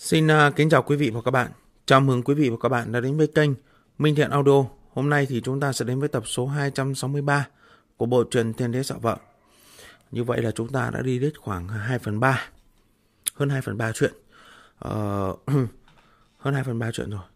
Xin kính chào quý vị và các bạn. Chào mừng quý vị và các bạn đã đến với kênh Minh Thiện Audio. Hôm nay thì chúng ta sẽ đến với tập số 263 của bộ truyện Thiên Đế Sợ Vợ. Như vậy là chúng ta đã đi đến khoảng 2/3, hơn 2/3 chuyện. Hơn 2/3 chuyện rồi.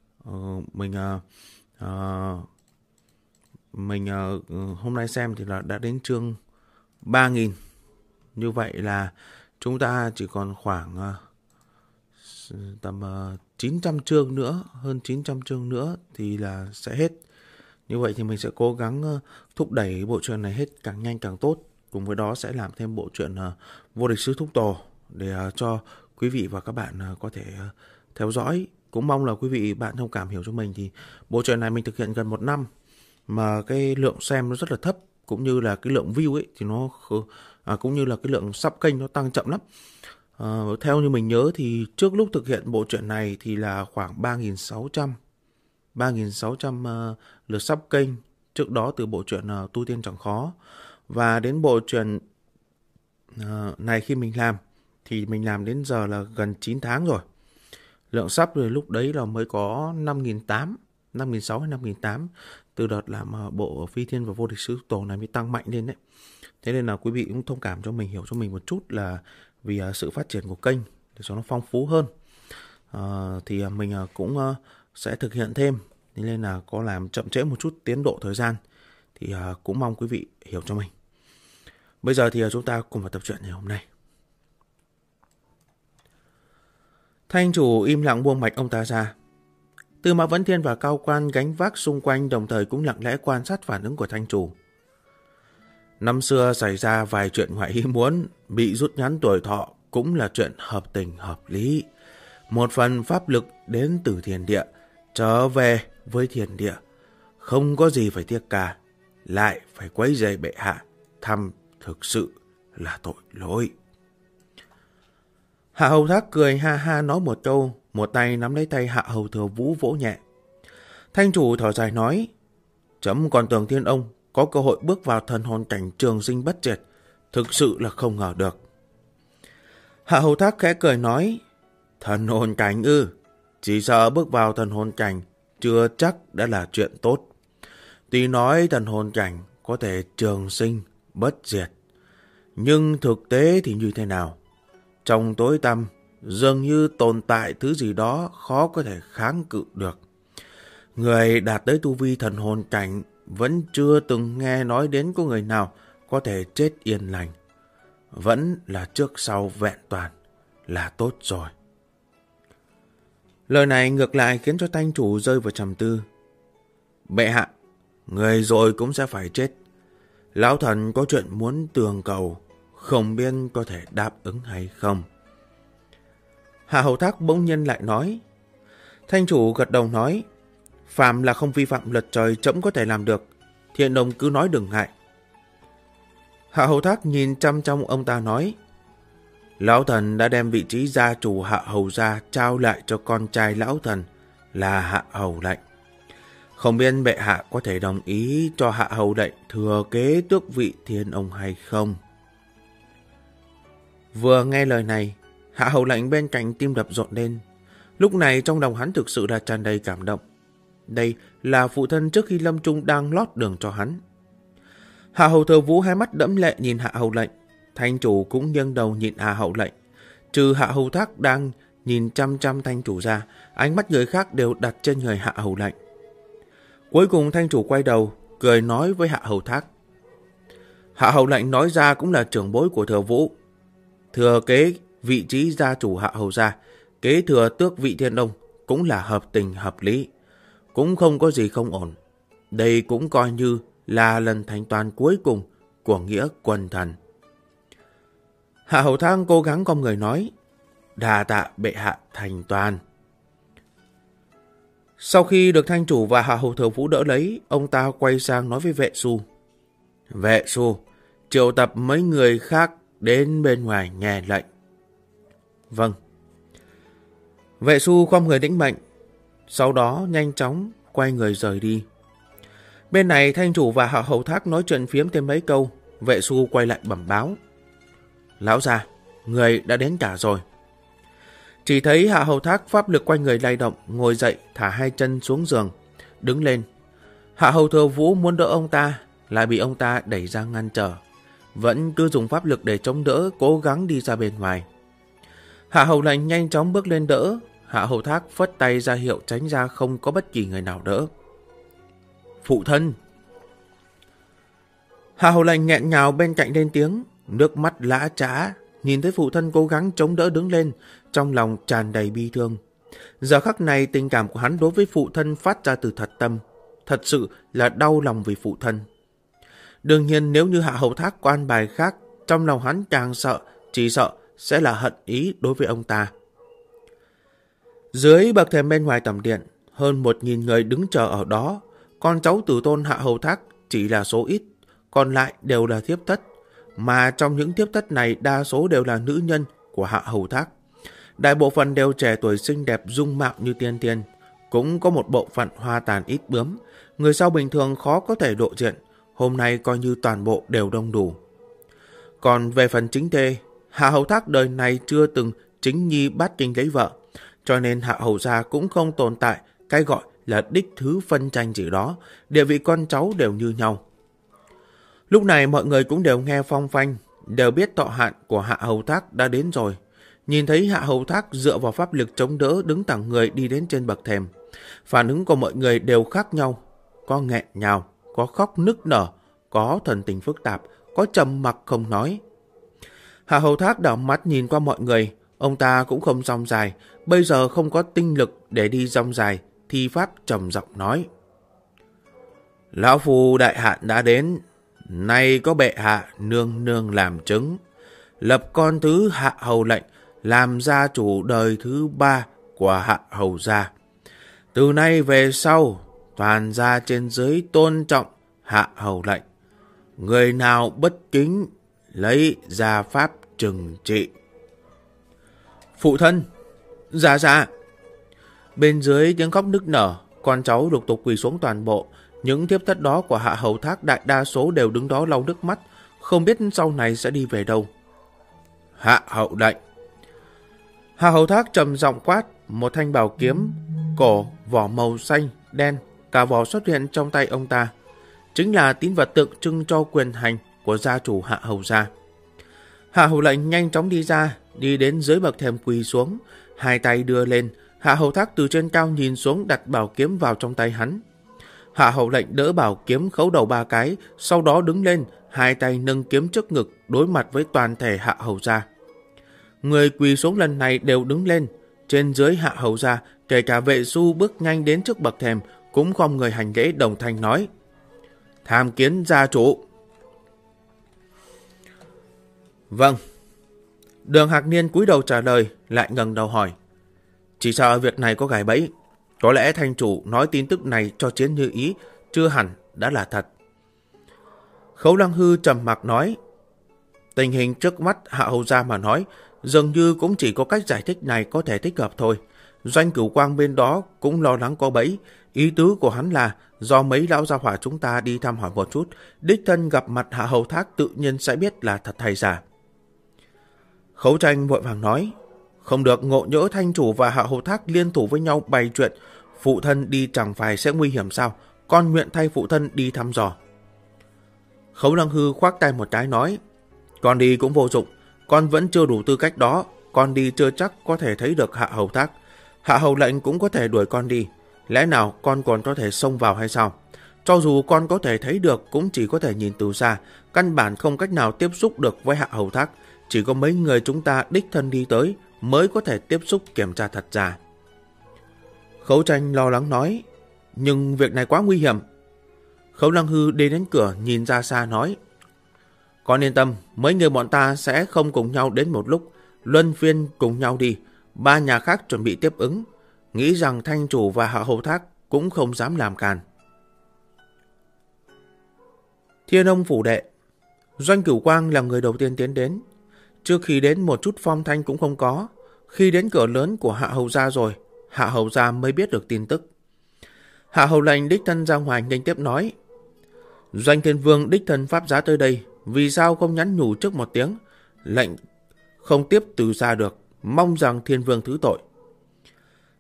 Mình hôm nay xem thì là đã đến chương 3000. Như vậy là chúng ta chỉ còn khoảng tầm 900 chương nữa, hơn 900 chương nữa thì là sẽ hết. Như vậy thì mình sẽ cố gắng thúc đẩy bộ truyện này hết càng nhanh càng tốt. Cùng với đó sẽ làm thêm bộ truyện Vô Địch Sư Thúc Tổ để cho quý vị và các bạn có thể theo dõi. Cũng mong là quý vị bạn thông cảm hiểu cho mình, thì bộ truyện này mình thực hiện gần 1 năm mà cái lượng xem nó rất là thấp, cũng như là cái lượng view ấy thì nó cũng như là cái lượng sub kênh nó tăng chậm lắm. Theo như mình nhớ thì trước lúc thực hiện bộ truyện này thì là khoảng 3.600 lượt sub kênh trước đó từ bộ truyện Tu Tiên Chẳng Khó. Và đến bộ truyện này khi mình làm thì mình làm đến giờ là gần 9 tháng rồi. Lượng sub rồi lúc đấy là mới có 5.800, 5.600 hay 5.800. Từ đợt làm bộ Phi Thiên và Vô Địch Sư Tổ này mới tăng mạnh lên đấy. Thế nên là quý vị cũng thông cảm cho mình, hiểu cho mình một chút là vì sự phát triển của kênh để cho nó phong phú hơn, thì mình cũng sẽ thực hiện thêm, nên là có làm chậm trễ một chút tiến độ thời gian, thì cũng mong quý vị hiểu cho mình. Bây giờ thì chúng ta cùng vào tập truyện ngày hôm nay. Thanh chủ im lặng buông mạch ông ta ra. Tư Mã Vấn Thiên và Cao Quan gánh vác xung quanh, đồng thời cũng lặng lẽ quan sát phản ứng của thanh chủ. Năm xưa xảy ra vài chuyện ngoại ý muốn, bị rút ngắn tuổi thọ cũng là chuyện hợp tình hợp lý. Một phần pháp lực đến từ thiên địa, trở về với thiên địa, không có gì phải tiếc cả, lại phải quấy rầy bệ hạ thăm, thực sự là tội lỗi. Hạ Hầu Thác cười ha ha nói một câu, một tay nắm lấy tay Hạ Hầu Thừa Vũ vỗ nhẹ. Thanh chủ thở dài nói, chấm còn tưởng Thiên ông có cơ hội bước vào thần hồn cảnh trường sinh bất diệt, thực sự là không ngờ được. Hạ Hầu Thác khẽ cười nói, thần hồn cảnh ư? Chỉ sợ bước vào thần hồn cảnh chưa chắc đã là chuyện tốt. Tuy nói thần hồn cảnh có thể trường sinh bất diệt, nhưng thực tế thì như thế nào? Trong tối tăm dường như tồn tại thứ gì đó khó có thể kháng cự được. Người đạt tới tu vi thần hồn cảnh vẫn chưa từng nghe nói đến có người nào có thể chết yên lành. Vẫn là trước sau vẹn toàn là tốt rồi. Lời này ngược lại khiến cho thanh chủ rơi vào trầm tư. Bệ hạ, người rồi cũng sẽ phải chết. Lão thần có chuyện muốn tường cầu, không biết có thể đáp ứng hay không. Hạ Hầu Thác bỗng nhiên lại nói. Thanh chủ gật đầu nói, phàm là không vi phạm luật trời trẫm có thể làm được, Thiên ông cứ nói đừng ngại. Hạ Hầu Thác nhìn chăm trong ông ta nói, lão thần đã đem vị trí gia chủ Hạ Hầu gia trao lại cho con trai lão thần là Hạ Hầu Lệnh. Không biết bệ hạ có thể đồng ý cho Hạ Hầu Lệnh thừa kế tước vị Thiên ông hay không? Vừa nghe lời này, Hạ Hầu Lệnh bên cạnh tim đập rộn lên. Lúc này trong lòng hắn thực sự là tràn đầy cảm động. Đây là phụ thân trước khi lâm chung đang lót đường cho hắn. Hạ Hầu Thừa Vũ hai mắt đẫm lệ nhìn Hạ Hầu Lệnh. Thanh chủ cũng nghiêng đầu nhìn Hạ Hầu Lệnh. Trừ Hạ Hầu Thác đang nhìn chăm chăm thanh chủ ra, ánh mắt người khác đều đặt trên người Hạ Hầu Lệnh. Cuối cùng thanh chủ quay đầu, cười nói với Hạ Hầu Thác. Hạ Hầu Lệnh nói ra cũng là trưởng bối của Thừa Vũ. Thừa kế vị trí gia chủ Hạ Hầu gia, kế thừa tước vị Thiên ông cũng là hợp tình hợp lý, cũng không có gì không ổn. Đây cũng coi như là lần thanh toán cuối cùng của nghĩa quân thần. Hạ Hầu Thác cố gắng cong người nói, đà tạ bệ hạ thành toàn. Sau khi được thanh chủ và Hạ Hầu Thừa Vũ đỡ lấy, ông ta quay sang nói với vệ su. Vệ su, triệu tập mấy người khác đến bên ngoài nghe lệnh. Vâng. Vệ su khom người lĩnh mệnh, sau đó nhanh chóng quay người rời đi. Bên này thanh chủ và Hạ Hầu Thác nói chuyện phiếm thêm mấy câu, vệ su quay lại bẩm báo. Lão gia, người đã đến cả rồi. Chỉ thấy Hạ Hầu Thác pháp lực quanh người lay động, ngồi dậy thả hai chân xuống giường, đứng lên. Hạ Hầu Thừa Vũ muốn đỡ ông ta, lại bị ông ta đẩy ra ngăn trở, vẫn cứ dùng pháp lực để chống đỡ, cố gắng đi ra bên ngoài. Hạ Hầu Lạnh nhanh chóng bước lên đỡ. Hạ Hầu Thác phất tay ra hiệu tránh ra, không có bất kỳ người nào đỡ. Phụ thân! Hạ Hầu Lạnh nghẹn ngào bên cạnh lên tiếng, nước mắt lã chã, nhìn thấy phụ thân cố gắng chống đỡ đứng lên, trong lòng tràn đầy bi thương. Giờ khắc này tình cảm của hắn đối với phụ thân phát ra từ thật tâm, thật sự là đau lòng vì phụ thân. Đương nhiên nếu như Hạ Hầu Thác có an bài khác, trong lòng hắn càng sợ, chỉ sợ sẽ là hận ý đối với ông ta. Dưới bậc thềm bên ngoài tầm điện, hơn 1.000 người đứng chờ ở đó. Con cháu tử tôn Hạ Hầu Thác chỉ là số ít, còn lại đều là thiếp thất. Mà trong những thiếp thất này đa số đều là nữ nhân của Hạ Hầu Thác. Đại bộ phận đều trẻ tuổi xinh đẹp, dung mạo như tiên tiên. Cũng có một bộ phận hoa tàn ít bướm, người sau bình thường khó có thể độ diện. Hôm nay coi như toàn bộ đều đông đủ. Còn về phần chính thê, Hạ Hầu Thác đời này chưa từng chính nhi bát kinh lấy vợ, cho nên Hạ Hầu gia cũng không tồn tại cái gọi là đích thứ phân tranh gì đó, địa vị con cháu đều như nhau. Lúc này mọi người cũng đều nghe phong phanh, đều biết thọ hạn của Hạ Hầu Thác đã đến rồi. Nhìn thấy Hạ Hầu Thác dựa vào pháp lực chống đỡ đứng thẳng người đi đến trên bậc thềm, phản ứng của mọi người đều khác nhau, có nghẹn ngào, có khóc nức nở, có thần tình phức tạp, có trầm mặc không nói. Hạ Hầu Thác đảo mắt nhìn qua mọi người, ông ta cũng không rong dài, bây giờ không có tinh lực để đi rong dài, thi pháp trầm giọng nói. Lão Phu đại hạn đã đến, nay có bệ hạ nương nương làm chứng, lập con thứ Hạ Hầu Lệnh làm gia chủ đời thứ 3 của Hạ Hầu gia. Từ nay về sau, toàn gia trên dưới tôn trọng Hạ Hầu Lệnh. Người nào bất kính, lấy gia pháp trừng trị. Phụ thân! Dạ dạ! Bên dưới tiếng khóc nức nở, con cháu lục tục quỳ xuống toàn bộ. Những thiếp thất đó của Hạ Hầu Thác đại đa số đều đứng đó lau nước mắt, không biết sau này sẽ đi về đâu. Hạ Hầu Lệnh! Hạ Hầu Thác trầm giọng quát, một thanh bảo kiếm cổ vỏ màu xanh đen, cả vỏ xuất hiện trong tay ông ta, chính là tín vật tượng trưng cho quyền hành của gia chủ Hạ Hầu gia. Hạ Hầu Lệnh nhanh chóng đi ra, đi đến dưới bậc thềm quỳ xuống, hai tay đưa lên. Hạ Hầu Thác từ trên cao nhìn xuống, đặt bảo kiếm vào trong tay hắn. Hạ Hầu Lệnh đỡ bảo kiếm khấu đầu 3 cái, sau đó đứng lên, hai tay nâng kiếm trước ngực, đối mặt với toàn thể Hạ Hầu gia. Người quỳ xuống lần này đều đứng lên, trên dưới Hạ Hầu gia, kể cả vệ su bước nhanh đến trước bậc thềm, cũng không người hành lễ đồng thanh nói: tham kiến gia chủ. Vâng. Đường Hạc Niên cúi đầu trả lời, lại ngẩng đầu hỏi: chỉ sợ việc này có gài bẫy, có lẽ thành chủ nói tin tức này cho Chiến Như Ý chưa hẳn đã là thật. Khấu Lăng Hư trầm mặc nói: tình hình trước mắt Hạ Hầu gia mà nói, dường như cũng chỉ có cách giải thích này có thể thích hợp thôi. Doanh Cửu Quang bên đó cũng lo lắng có bẫy. Ý tứ của hắn là do mấy lão gia hỏa chúng ta đi thăm hỏi một chút, đích thân gặp mặt Hạ Hầu Thác tự nhiên sẽ biết là thật hay giả. Khấu Tranh vội vàng nói: không được, ngộ nhỡ thanh chủ và Hạ Hầu Thác liên thủ với nhau bày chuyện, phụ thân đi chẳng phải sẽ nguy hiểm sao? Con nguyện thay phụ thân đi thăm dò. Khấu Lăng Hư khoác tay một cái nói: con đi cũng vô dụng, con vẫn chưa đủ tư cách đó, con đi chưa chắc có thể thấy được Hạ Hầu Thác. Hạ Hầu Lệnh cũng có thể đuổi con đi, lẽ nào con còn có thể xông vào hay sao? Cho dù con có thể thấy được, cũng chỉ có thể nhìn từ xa, căn bản không cách nào tiếp xúc được với Hạ Hầu Thác. Chỉ có mấy người chúng ta đích thân đi tới mới có thể tiếp xúc kiểm tra thật giả. Khấu Tranh lo lắng nói: nhưng việc này quá nguy hiểm. Khấu Lăng Hư đi đến cửa nhìn ra xa nói: con yên tâm, mấy người bọn ta sẽ không cùng nhau đến một lúc, luân phiên cùng nhau đi. 3 nhà khác chuẩn bị tiếp ứng, nghĩ rằng thanh chủ và Hạ Hầu Thác cũng không dám làm càn. Thiên Ông phủ đệ. Doanh Cửu Quang là người đầu tiên tiến đến. Trước khi đến một chút phong thanh cũng không có. Khi đến cửa lớn của Hạ Hầu gia rồi, Hạ Hầu gia mới biết được tin tức. Hạ Hầu Lệnh đích thân ra ngoài nhanh tiếp nói: Doanh Thiên Vương đích thân pháp giá tới đây, vì sao không nhắn nhủ trước một tiếng? Lệnh không tiếp từ xa được, mong rằng Thiên Vương thứ tội.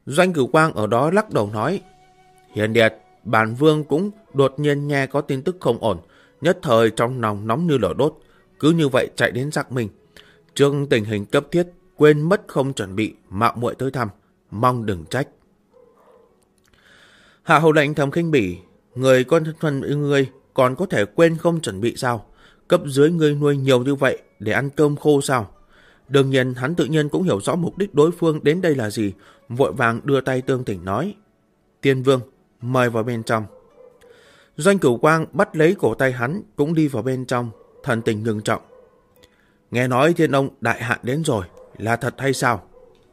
Doanh Cửu Quang ở đó lắc đầu nói, Hiền Điệt, bản vương cũng đột nhiên nghe có tin tức không ổn, nhất thời trong lòng nóng như lửa đốt, cứ như vậy chạy đến xác minh. Trước tình hình cấp thiết, quên mất không chuẩn bị, mạo muội tới thăm, mong đừng trách. Hạ hầu lệnh thầm khinh bỉ, người con thân yêu ngươi còn có thể quên không chuẩn bị sao? Cấp dưới ngươi nuôi nhiều như vậy để ăn cơm khô sao? Đương nhiên hắn tự nhiên cũng hiểu rõ mục đích đối phương đến đây là gì, vội vàng đưa tay tương tỉnh nói, Tiên Vương, mời vào bên trong. Doanh Cửu Quang bắt lấy cổ tay hắn, cũng đi vào bên trong, thần tình ngưng trọng. Nghe nói Thiên Ông đại hạn đến rồi, là thật hay sao?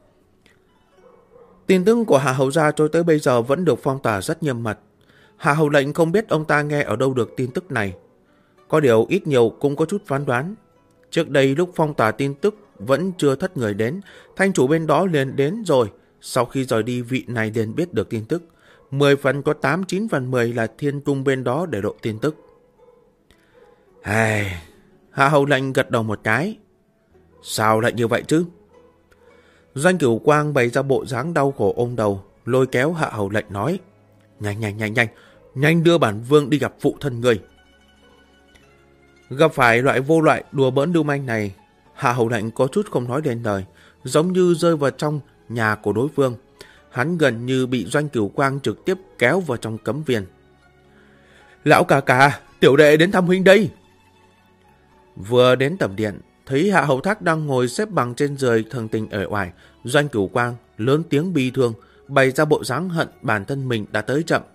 Tin tức của Hạ hầu gia cho tới bây giờ vẫn được phong tỏa rất nghiêm mật. Hạ hầu lệnh không biết ông ta nghe ở đâu được tin tức này. Có điều ít nhiều cũng có chút phán đoán. Trước đây lúc phong tỏa tin tức vẫn chưa thất người đến, thanh chủ bên đó liền đến rồi. Sau khi rời đi, vị này liền biết được tin tức. 10 phần có 8-9 phần 10 là thiên cung bên đó để lộ tin tức. Hạ hầu lệnh gật đầu một cái. Sao lại như vậy chứ? Doanh Cửu Quang bày ra bộ dáng đau khổ ôm đầu, lôi kéo Hạ hầu lệnh nói, nhanh đưa bản vương đi gặp phụ thân người. Gặp phải loại vô loại đùa bỡn lưu manh này, Hạ hầu lệnh có chút không nói lên lời, giống như rơi vào trong nhà của đối phương. Hắn gần như bị Doanh Cửu Quang trực tiếp kéo vào trong cấm viên. Lão ca, tiểu đệ đến thăm huynh đây. Vừa đến tầm điện, thấy Hạ hầu thác đang ngồi xếp bằng trên giường thần tình uể oải, Doanh Cửu Quang lớn tiếng bi thương, bày ra bộ dáng hận bản thân mình đã tới chậm.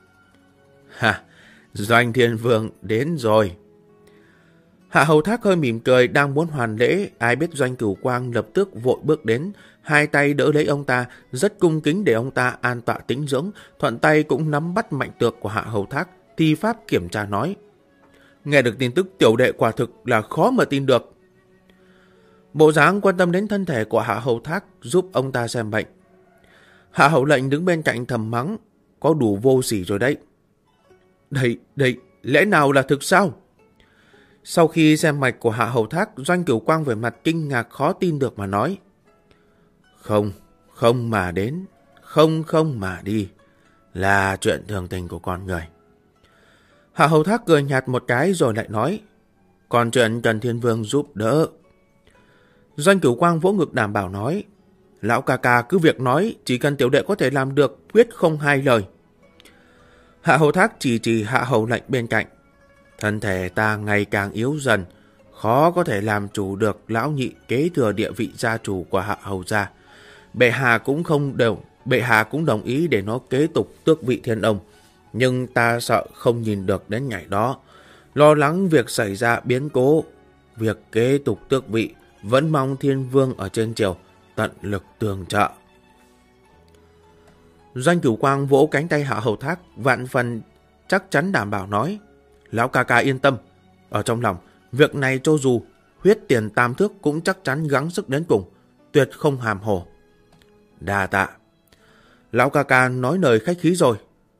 Doanh Thiên Vương đến rồi. Hạ hầu thác hơi mỉm cười, đang muốn hoàn lễ, ai biết Doanh Cửu Quang lập tức vội bước đến, hai tay đỡ lấy ông ta, rất cung kính để ông ta an tọa tĩnh dưỡng, thuận tay cũng nắm bắt mạnh tược của Hạ hầu thác, thi pháp kiểm tra nói. Nghe được tin tức tiểu đệ quả thực là khó mà tin được. Bộ dáng quan tâm đến thân thể của Hạ hầu thác giúp ông ta xem bệnh. Hạ hầu lệnh đứng bên cạnh thầm mắng, có đủ vô sỉ rồi đấy. Đây, lẽ nào là thực sao? Sau khi xem mạch của Hạ hầu thác, Doanh Cửu Quang về mặt kinh ngạc khó tin được mà nói. Không mà đến, không mà đi, là chuyện thường tình của con người. Hạ hầu thác cười nhạt một cái rồi lại nói, còn chuyện cần Thiên Vương giúp đỡ. Doanh Cửu Quang vỗ ngực đảm bảo nói, lão ca cứ việc nói, chỉ cần tiểu đệ có thể làm được, quyết không hai lời. Hạ hầu thác chỉ Hạ hầu lệnh bên cạnh. Thân thể ta ngày càng yếu dần, khó có thể làm chủ được lão nhị kế thừa địa vị gia chủ của Hạ hầu gia. Bệ hạ cũng đồng ý để nó kế tục tước vị Thiên Ông, nhưng ta sợ không nhìn được đến ngày đó, lo lắng việc xảy ra biến cố. Việc kế tục tước vị vẫn mong Thiên Vương ở trên triều tận lực tường trợ. Doanh Cửu Quang vỗ cánh tay Hạ hầu thác, vạn phần chắc chắn đảm bảo nói, lão ca yên tâm, ở trong lòng việc này cho dù huyết tiền tam thước cũng chắc chắn gắng sức đến cùng, tuyệt không hàm hồ. Đa tạ. Lão ca nói lời khách khí rồi.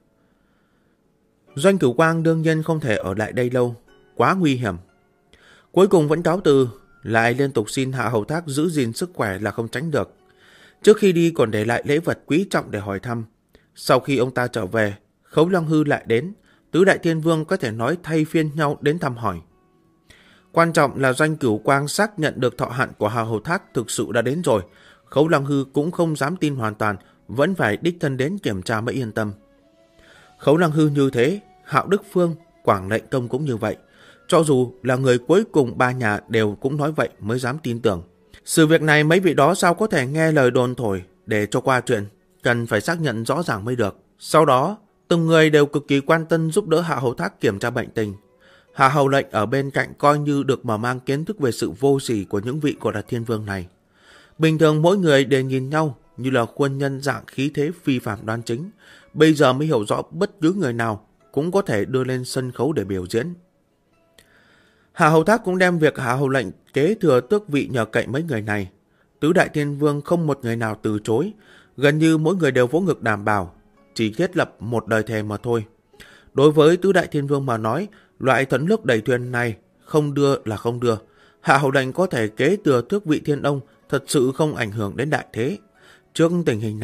Doanh Cửu Quang đương nhiên không thể ở lại đây lâu, quá nguy hiểm. Cuối cùng vẫn cáo từ, lại liên tục xin Hạ hầu thác giữ gìn sức khỏe là không tránh được. Trước khi đi còn để lại lễ vật quý trọng để hỏi thăm. Sau khi ông ta trở về, Khấu Lăng Hư lại đến, tứ đại thiên vương có thể nói thay phiên nhau đến thăm hỏi. Quan trọng là Doanh Cửu Quang xác nhận được thọ hạn của Hạ hầu thác thực sự đã đến rồi. Khấu Lăng Hư cũng không dám tin hoàn toàn, vẫn phải đích thân đến kiểm tra mới yên tâm. Khấu Lăng Hư như thế, Hạo Đức Phương, Quảng Lệnh Công cũng như vậy. Cho dù là người cuối cùng ba nhà đều cũng nói vậy mới dám tin tưởng. Sự việc này mấy vị đó sao có thể nghe lời đồn thổi để cho qua chuyện, cần phải xác nhận rõ ràng mới được. Sau đó, từng người đều cực kỳ quan tâm giúp đỡ Hạ hầu thác kiểm tra bệnh tình. Hạ hầu lệnh ở bên cạnh coi như được mở mang kiến thức về sự vô sỉ của những vị gọi là thiên vương này. Bình thường mỗi người đều nhìn nhau như là khuôn nhân dạng khí thế phi phạm đoan chính. Bây giờ mới hiểu rõ bất cứ người nào cũng có thể đưa lên sân khấu để biểu diễn. Hạ hầu thác cũng đem việc Hạ hầu lệnh kế thừa tước vị nhờ cậy mấy người này. Tứ đại thiên vương không một người nào từ chối, gần như mỗi người đều vỗ ngực đảm bảo, chỉ thiết lập một lời thề mà thôi. Đối với tứ đại thiên vương mà nói, loại thuận nước đẩy thuyền này không đưa là không đưa. Hạ hầu lệnh có thể kế thừa tước vị Thiên Ông thật sự không ảnh hưởng đến đại thế. Trước tình hình này,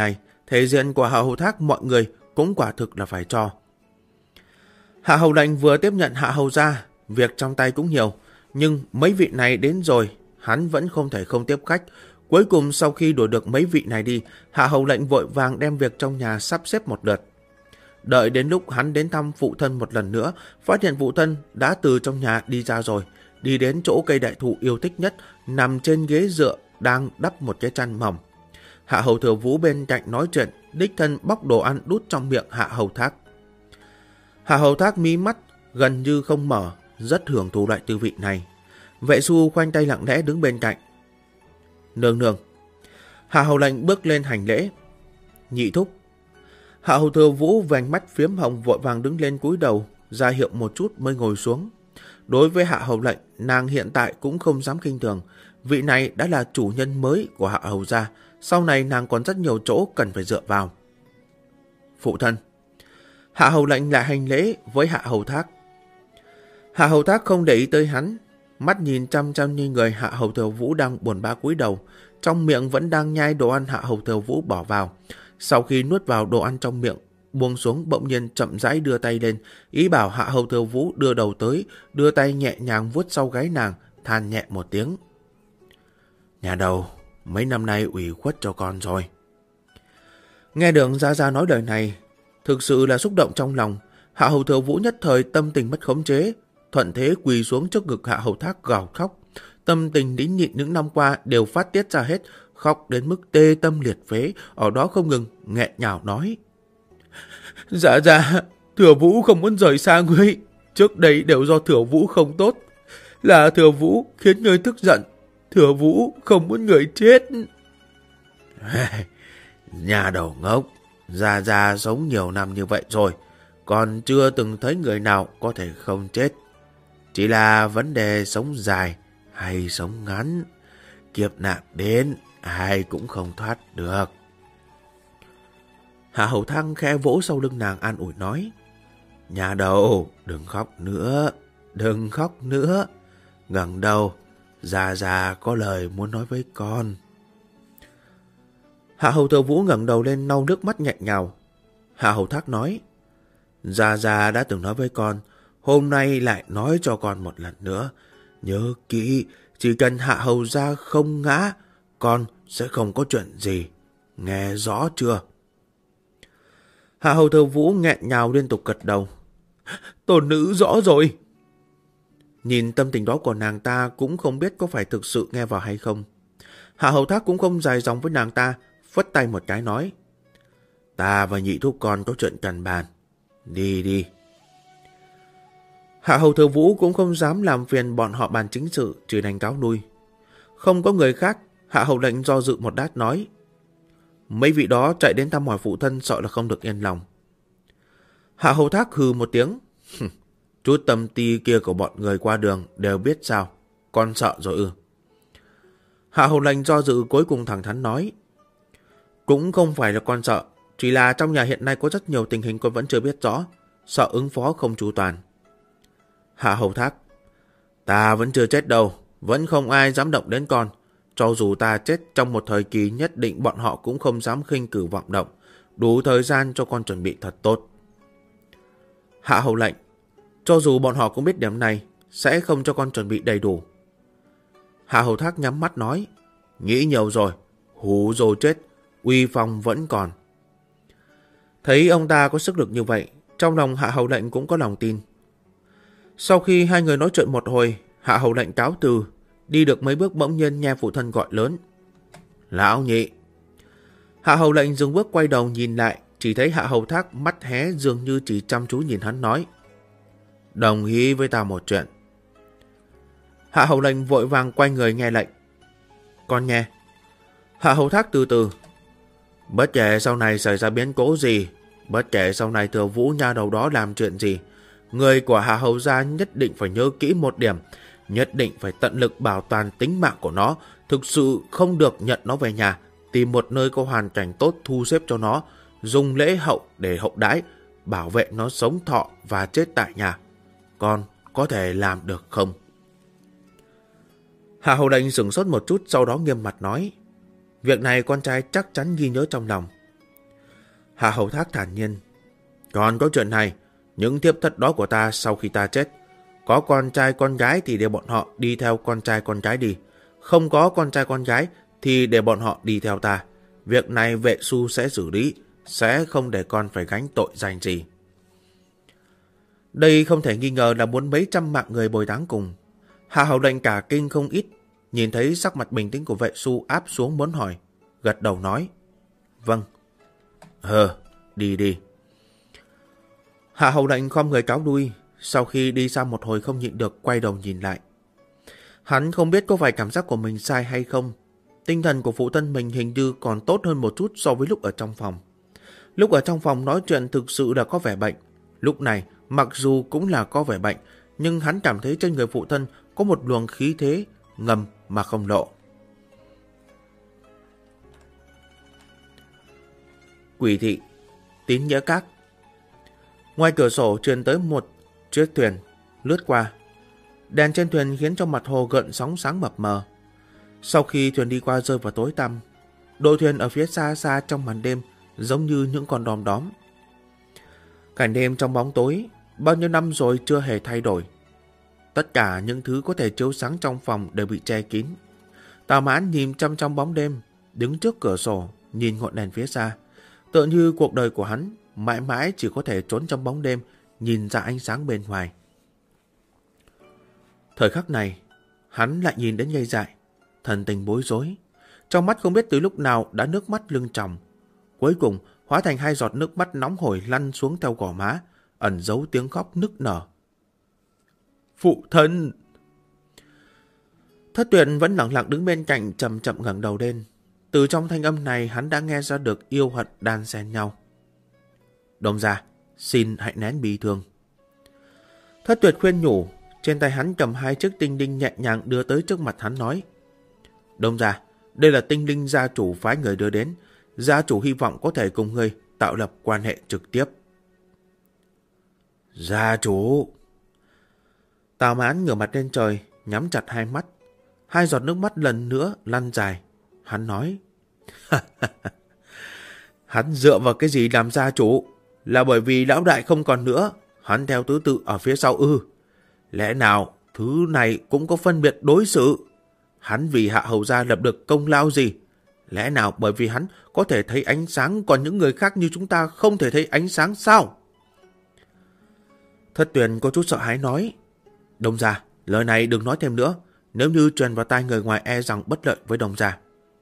Thể diện của Hạ Hầu Thác mọi người cũng quả thực là phải cho. Hạ Hầu lệnh vừa tiếp nhận Hạ Hầu gia, việc trong tay cũng nhiều, nhưng mấy vị này đến rồi, hắn vẫn không thể không tiếp khách. Cuối cùng sau khi đuổi được mấy vị này đi, Hạ Hầu lệnh vội vàng đem việc trong nhà sắp xếp một lượt. Đợi đến lúc hắn đến thăm phụ thân một lần nữa, phát hiện phụ thân đã từ trong nhà đi ra rồi, đi đến chỗ cây đại thụ yêu thích nhất, nằm trên ghế dựa đang đắp một cái chăn mỏng. Hạ Hầu Thừa Vũ bên cạnh nói chuyện, đích thân bóc đồ ăn đút trong miệng Hạ Hầu Thác. Hạ Hầu Thác mí mắt gần như không mở, rất hưởng thụ loại tư vị này. Vệ Xu khoanh tay lặng lẽ đứng bên cạnh. Nương nương. Hạ Hầu lệnh bước lên hành lễ. Nhị thúc. Hạ Hầu Thừa Vũ vành mắt phiếm hồng vội vàng đứng lên cúi đầu, ra hiệu một chút mới ngồi xuống. Đối với Hạ Hầu lệnh, nàng hiện tại cũng không dám khinh thường. Vị này đã là chủ nhân mới của Hạ Hầu gia, sau này nàng còn rất nhiều chỗ cần phải dựa vào. Phụ thân. Hạ Hầu lệnh lại hành lễ với Hạ Hầu Thác. Hạ Hầu Thác không để ý tới hắn, mắt nhìn chăm chăm như người Hạ Hầu Thừa Vũ đang buồn bã cúi đầu, trong miệng vẫn đang nhai đồ ăn Hạ Hầu Thừa Vũ bỏ vào. Sau khi nuốt vào đồ ăn trong miệng, buông xuống bỗng nhiên chậm rãi đưa tay lên, ý bảo Hạ Hầu Thừa Vũ đưa đầu tới, đưa tay nhẹ nhàng vuốt sau gáy nàng, than nhẹ một tiếng. Nhà đầu, mấy năm nay ủy khuất cho con rồi. Nghe được Gia Gia nói lời này, thực sự là xúc động trong lòng. Hạ Hầu Thừa Vũ nhất thời tâm tình mất khống chế, thuận thế quỳ xuống trước ngực Hạ Hầu Thác gào khóc. Tâm tình đĩnh nhịn những năm qua đều phát tiết ra hết, khóc đến mức tê tâm liệt phế, ở đó không ngừng nghẹn ngào nói. Dạ dạ, Thừa Vũ không muốn rời xa ngươi. Trước đây đều do Thừa Vũ không tốt. Là Thừa Vũ khiến ngươi tức giận. Thừa Vũ không muốn người chết. Nhà đầu ngốc, Gia Gia sống nhiều năm như vậy rồi, còn chưa từng thấy người nào có thể không chết. Chỉ là vấn đề sống dài hay sống ngắn. Kiếp nạn đến, ai cũng không thoát được. Hạ Hầu Thăng khẽ vỗ sau lưng nàng an ủi nói. Nhà đầu, đừng khóc nữa, đừng khóc nữa. Ngẩng đầu, Gia Gia có lời muốn nói với con. Hạ Hầu Thừa Vũ ngẩng đầu lên lau nước mắt nhẹ nhào. Hạ Hầu Thác nói. Gia Gia đã từng nói với con, hôm nay lại nói cho con một lần nữa. Nhớ kỹ, chỉ cần Hạ Hầu gia không ngã, con sẽ không có chuyện gì. Nghe rõ chưa? Hạ Hầu Thừa Vũ nghẹn ngào liên tục gật đầu. Tôn nữ rõ rồi. Nhìn tâm tình đó của nàng ta cũng không biết có phải thực sự nghe vào hay không. Hạ Hầu Thác cũng không dài dòng với nàng ta, phất tay một cái nói. Ta và nhị thúc con có chuyện cần bàn. Đi đi. Hạ Hầu Thừa Vũ cũng không dám làm phiền bọn họ bàn chính sự, chỉ đành cáo lui. Không có người khác, Hạ Hầu lệnh do dự một đát nói. Mấy vị đó chạy đến thăm hỏi phụ thân sợ là không được yên lòng. Hạ Hầu Thác hừ một tiếng. Chút tâm ti kia của bọn người qua đường đều biết sao. Con sợ rồi ư? Hạ Hầu lệnh do dự cuối cùng thẳng thắn nói. Cũng không phải là con sợ, chỉ là trong nhà hiện nay có rất nhiều tình hình con vẫn chưa biết rõ, sợ ứng phó không chu toàn. Hạ Hầu Thác. Ta vẫn chưa chết đâu, vẫn không ai dám động đến con. Cho dù ta chết trong một thời kỳ nhất định bọn họ cũng không dám khinh cử vọng động. Đủ thời gian cho con chuẩn bị thật tốt. Hạ Hầu lệnh. Cho dù bọn họ cũng biết điểm này, sẽ không cho con chuẩn bị đầy đủ. Hạ Hầu Thác nhắm mắt nói. Nghĩ nhiều rồi, hú rồi chết, uy phong vẫn còn. Thấy ông ta có sức lực như vậy, trong lòng Hạ Hầu lệnh cũng có lòng tin. Sau khi hai người nói chuyện một hồi, Hạ Hầu lệnh cáo từ, đi được mấy bước bỗng nhiên nghe phụ thân gọi lớn. Lão nhị. Hạ Hầu lệnh dừng bước quay đầu nhìn lại, chỉ thấy Hạ Hầu Thác mắt hé dường như chỉ chăm chú nhìn hắn nói. Đồng ý với ta một chuyện. Hạ Hầu lệnh vội vàng quay người nghe lệnh. Con nghe. Hạ Hầu Thác từ từ. Bất kể sau này xảy ra biến cố gì, bất kể sau này Thừa Vũ nha đầu đó làm chuyện gì, người của Hạ Hầu gia nhất định phải nhớ kỹ một điểm, nhất định phải tận lực bảo toàn tính mạng của nó, thực sự không được nhận nó về nhà, tìm một nơi có hoàn cảnh tốt thu xếp cho nó, dùng lễ hậu để hậu đãi, bảo vệ nó sống thọ và chết tại nhà. Con có thể làm được không? Hạ Hầu lệnh sửng sốt một chút, sau đó nghiêm mặt nói. Việc này con trai chắc chắn ghi nhớ trong lòng. Hạ Hầu Thác thản nhiên. Còn có chuyện này, những thiếp thất đó của ta sau khi ta chết, có con trai con gái thì để bọn họ đi theo con trai con gái đi. Không có con trai con gái thì để bọn họ đi theo ta. Việc này vệ su sẽ xử lý, sẽ không để con phải gánh tội danh gì. Đây không thể nghi ngờ là muốn mấy trăm mạng người bồi táng cùng. Hạ Hầu Lệnh cả kinh không ít, nhìn thấy sắc mặt bình tĩnh của vệ su áp xuống muốn hỏi, gật đầu nói. Vâng. Đi đi. Hạ Hầu Lệnh khom người cáo lui, sau khi đi xa một hồi không nhịn được quay đầu nhìn lại. Hắn không biết có phải cảm giác của mình sai hay không. Tinh thần của phụ thân mình hình như còn tốt hơn một chút so với lúc ở trong phòng. Lúc ở trong phòng nói chuyện thực sự là có vẻ bệnh. Lúc này, mặc dù cũng là có vẻ bệnh, nhưng hắn cảm thấy trên người phụ thân có một luồng khí thế ngầm mà không lộ. Quỷ thị, Tín Nghĩa Các. Ngoài cửa sổ truyền tới một chiếc thuyền lướt qua. Đèn trên thuyền khiến cho mặt hồ gợn sóng sáng mập mờ. Sau khi thuyền đi qua rơi vào tối tăm, đội thuyền ở phía xa xa trong màn đêm giống như những con đom đóm. Cảnh đêm trong bóng tối, bao nhiêu năm rồi chưa hề thay đổi. Tất cả những thứ có thể chiếu sáng trong phòng đều bị che kín. Tào Mãn nhìn trong bóng đêm, đứng trước cửa sổ, nhìn ngọn đèn phía xa. Tựa như cuộc đời của hắn mãi mãi chỉ có thể trốn trong bóng đêm, nhìn ra ánh sáng bên ngoài. Thời khắc này, hắn lại nhìn đến ngây dại, thần tình bối rối. Trong mắt không biết từ lúc nào đã nước mắt lưng tròng. Cuối cùng hóa thành 2 giọt nước mắt nóng hổi lăn xuống theo gò má, ẩn giấu tiếng khóc nức nở. Phụ thân! Thất Tuyệt vẫn lặng lặng đứng bên cạnh, chậm chậm ngẩng đầu lên. Từ trong thanh âm này hắn đã nghe ra được yêu hận đan xen nhau. Đông gia, xin hãy nén bi thương. Thất Tuyệt khuyên nhủ, trên tay hắn cầm 2 chiếc tinh linh nhẹ nhàng đưa tới trước mặt hắn nói. Đông gia, đây là tinh linh gia chủ phái người đưa đến. Gia chủ hy vọng có thể cùng ngươi tạo lập quan hệ trực tiếp. Gia chủ! Tào Mãn ngửa mặt lên trời, nhắm chặt 2 mắt. 2 giọt nước mắt lần nữa lăn dài. Hắn nói. Hắn dựa vào cái gì làm gia chủ? Là bởi vì lão đại không còn nữa, hắn theo thứ tự ở phía sau ư? Lẽ nào thứ này cũng có phân biệt đối xử? Hắn vì Hạ Hầu gia lập được công lao gì? Lẽ nào bởi vì hắn có thể thấy ánh sáng, còn những người khác như chúng ta không thể thấy ánh sáng sao? Thất Tuyền có chút sợ hãi nói. Đông gia, lời này đừng nói thêm nữa, nếu như truyền vào tai người ngoài e rằng bất lợi với Đông gia.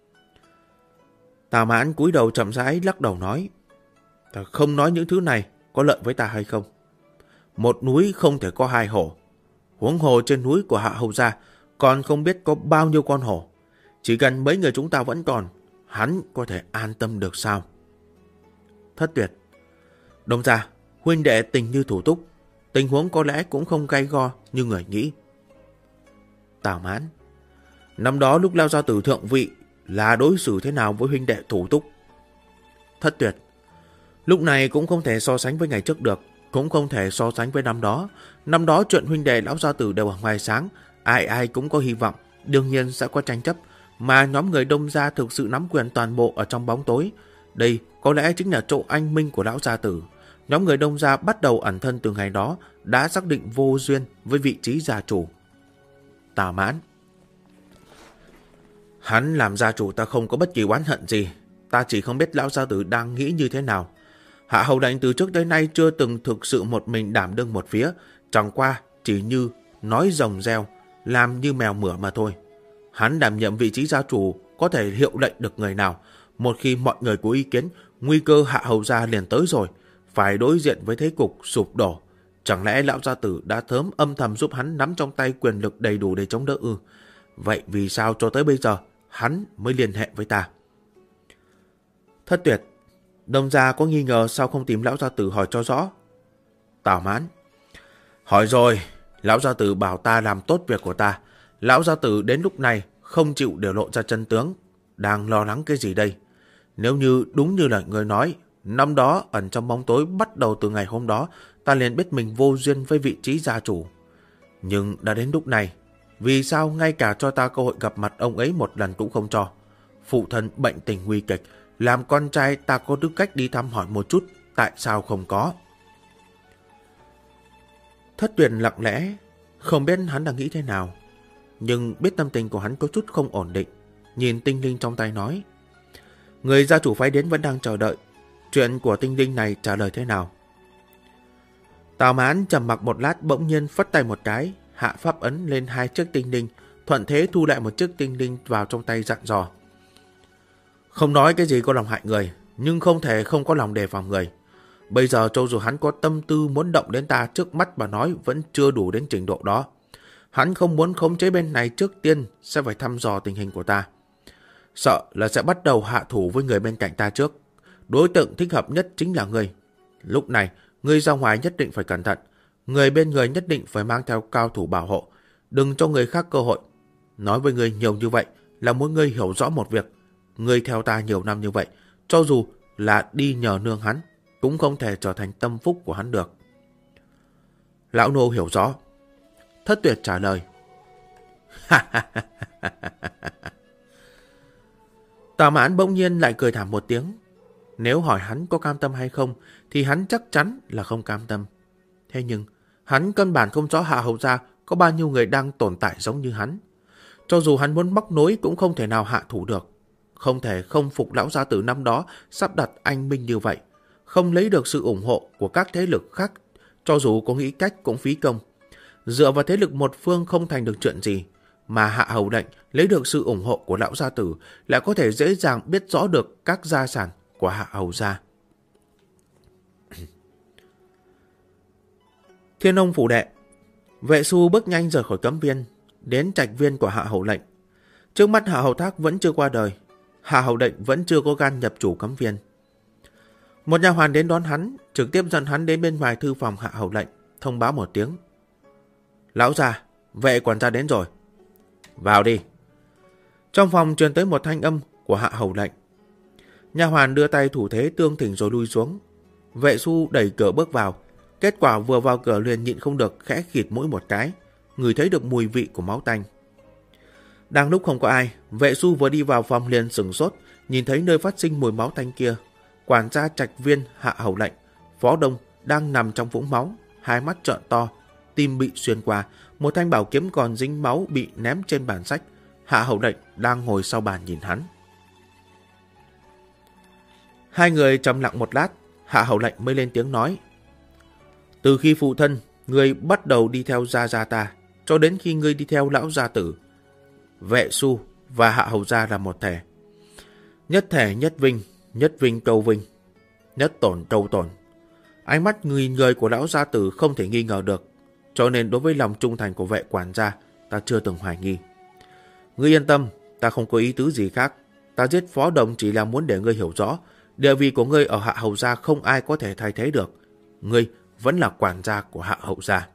Tào Mãn cúi đầu chậm rãi lắc đầu nói. Ta không nói những thứ này có lợi với ta hay không. Một núi không thể có 2 hổ. Huống hồ trên núi của Hạ Hầu gia còn không biết có bao nhiêu con hổ. Chỉ cần mấy người chúng ta vẫn còn, hắn có thể an tâm được sao? Thất Tuyệt. Đông gia, huynh đệ tình như thủ túc, tình huống có lẽ cũng không gay go như người nghĩ. Tào Mãn. Năm đó lúc Lao gia tử thượng vị là đối xử thế nào với huynh đệ thủ túc? Thất Tuyệt. Lúc này cũng không thể so sánh với ngày trước được, cũng không thể so sánh với năm đó. Năm đó chuyện huynh đệ lão gia tử đều ở ngoài sáng, ai ai cũng có hy vọng, đương nhiên sẽ có tranh chấp, mà nhóm người Đông gia thực sự nắm quyền toàn bộ ở trong bóng tối. Đây có lẽ chính là chỗ anh minh của lão gia tử. Nhóm người Đông gia bắt đầu ẩn thân từ ngày đó, đã xác định vô duyên với vị trí gia chủ. Tào Mãn. Hắn làm gia chủ ta không có bất kỳ oán hận gì, ta chỉ không biết lão gia tử đang nghĩ như thế nào. Hạ Hầu Đành từ trước tới nay chưa từng thực sự một mình đảm đương một phía, chẳng qua chỉ như nói rồng reo, làm như mèo mửa mà thôi. Hắn đảm nhiệm vị trí gia chủ có thể hiệu lệnh được người nào. Một khi mọi người có ý kiến, nguy cơ Hạ Hầu gia liền tới rồi, phải đối diện với thế cục sụp đổ. Chẳng lẽ lão gia tử đã thớm âm thầm giúp hắn nắm trong tay quyền lực đầy đủ để chống đỡ ư? Vậy vì sao cho tới bây giờ hắn mới liên hệ với ta? Thất Tuyệt. Đông gia có nghi ngờ sao không tìm lão gia tử hỏi cho rõ? Tào Mãn. Hỏi rồi, lão gia tử bảo ta làm tốt việc của ta. Lão gia tử đến lúc này không chịu để lộ ra chân tướng, đang lo lắng cái gì đây? Nếu như đúng như lời người nói, năm đó ẩn trong bóng tối, bắt đầu từ ngày hôm đó ta liền biết mình vô duyên với vị trí gia chủ. Nhưng đã đến lúc này, vì sao ngay cả cho ta cơ hội gặp mặt ông ấy một lần cũng không cho? Phụ thân bệnh tình nguy kịch, làm con trai ta có tư cách đi thăm hỏi một chút, tại sao không có? Thất Tuyệt lặng lẽ, không biết hắn đang nghĩ thế nào, nhưng biết tâm tình của hắn có chút không ổn định, nhìn tinh linh trong tay nói: người gia chủ phái đến vẫn đang chờ đợi, chuyện của tinh linh này trả lời thế nào? Tào Mãn trầm mặc một lát, bỗng nhiên phất tay một cái, hạ pháp ấn lên 2 chiếc tinh linh, thuận thế thu lại một chiếc tinh linh vào trong tay, dặn dò: không nói cái gì có lòng hại người, nhưng không thể không có lòng đề phòng người. Bây giờ cho dù hắn có tâm tư muốn động đến ta, trước mắt mà nói vẫn chưa đủ đến trình độ đó. Hắn không muốn khống chế bên này, trước tiên sẽ phải thăm dò tình hình của ta. Sợ là sẽ bắt đầu hạ thủ với người bên cạnh ta trước. Đối tượng thích hợp nhất chính là ngươi. Lúc này, ngươi ra ngoài nhất định phải cẩn thận. Người bên người nhất định phải mang theo cao thủ bảo hộ. Đừng cho người khác cơ hội. Nói với ngươi nhiều như vậy là muốn ngươi hiểu rõ một việc. Ngươi theo ta nhiều năm như vậy, cho dù là đi nhờ nương hắn, cũng không thể trở thành tâm phúc của hắn được. Lão nô hiểu rõ. Thất Tuyệt trả lời. Tào Mãn bỗng nhiên lại cười thảm một tiếng. Nếu hỏi hắn có cam tâm hay không, thì hắn chắc chắn là không cam tâm. Thế nhưng, hắn căn bản không rõ Hạ Hầu gia có bao nhiêu người đang tồn tại giống như hắn. Cho dù hắn muốn móc nối cũng không thể nào hạ thủ được. Không thể không phục lão gia tử năm đó sắp đặt anh minh như vậy. Không lấy được sự ủng hộ của các thế lực khác, cho dù có nghĩ cách cũng phí công. Dựa vào thế lực một phương không thành được chuyện gì, mà Hạ Hầu Lệnh lấy được sự ủng hộ của lão gia tử lại có thể dễ dàng biết rõ được các gia sản của Hạ Hầu gia. Thiên Ông phủ đệ, Vệ Xu bước nhanh rời khỏi cấm viên, đến trạch viên của Hạ Hầu Lệnh. Trước mắt Hạ Hầu Thác vẫn chưa qua đời, Hạ Hầu Lệnh vẫn chưa có gan nhập chủ cấm viên. Một nha hoàn đến đón hắn, trực tiếp dẫn hắn đến bên ngoài thư phòng Hạ Hầu Lệnh, thông báo một tiếng: lão gia, vệ quản gia đến rồi. Vào đi. Trong phòng truyền tới một thanh âm của Hạ Hầu Lệnh. Nha hoàn đưa tay thủ thế tương thỉnh rồi lui xuống. Vệ Xu đẩy cửa bước vào, kết quả vừa vào cửa liền nhịn không được khẽ khịt mũi một cái, ngửi thấy được mùi vị của máu tanh. Đang lúc không có ai, Vệ Xu vừa đi vào phòng liền sửng sốt, nhìn thấy nơi phát sinh mùi máu tanh kia. Quản gia trạch viên Hạ Hầu Lệnh, Phó Đông, đang nằm trong vũng máu, hai mắt trợn to, tim bị xuyên qua, một thanh bảo kiếm còn dính máu bị ném trên bàn sách. Hạ Hầu Lệnh đang ngồi sau bàn nhìn hắn. Hai người trầm lặng một lát, Hạ Hầu Lệnh mới lên tiếng nói: từ khi phụ thân ngươi bắt đầu đi theo gia gia ta, cho đến khi ngươi đi theo lão gia tử, Vệ Xu và Hạ Hầu gia là một thể. Nhất thể nhất vinh, nhất vinh câu vinh, nhất tổn câu tổn. Ánh mắt người của lão gia tử không thể nghi ngờ được, cho nên đối với lòng trung thành của Vệ quản gia, ta chưa từng hoài nghi. Ngươi yên tâm, ta không có ý tứ gì khác. Ta giết Phó Đồng chỉ là muốn để ngươi hiểu rõ, địa vị của ngươi ở Hạ Hầu gia không ai có thể thay thế được. Ngươi vẫn là quản gia của Hạ Hầu gia.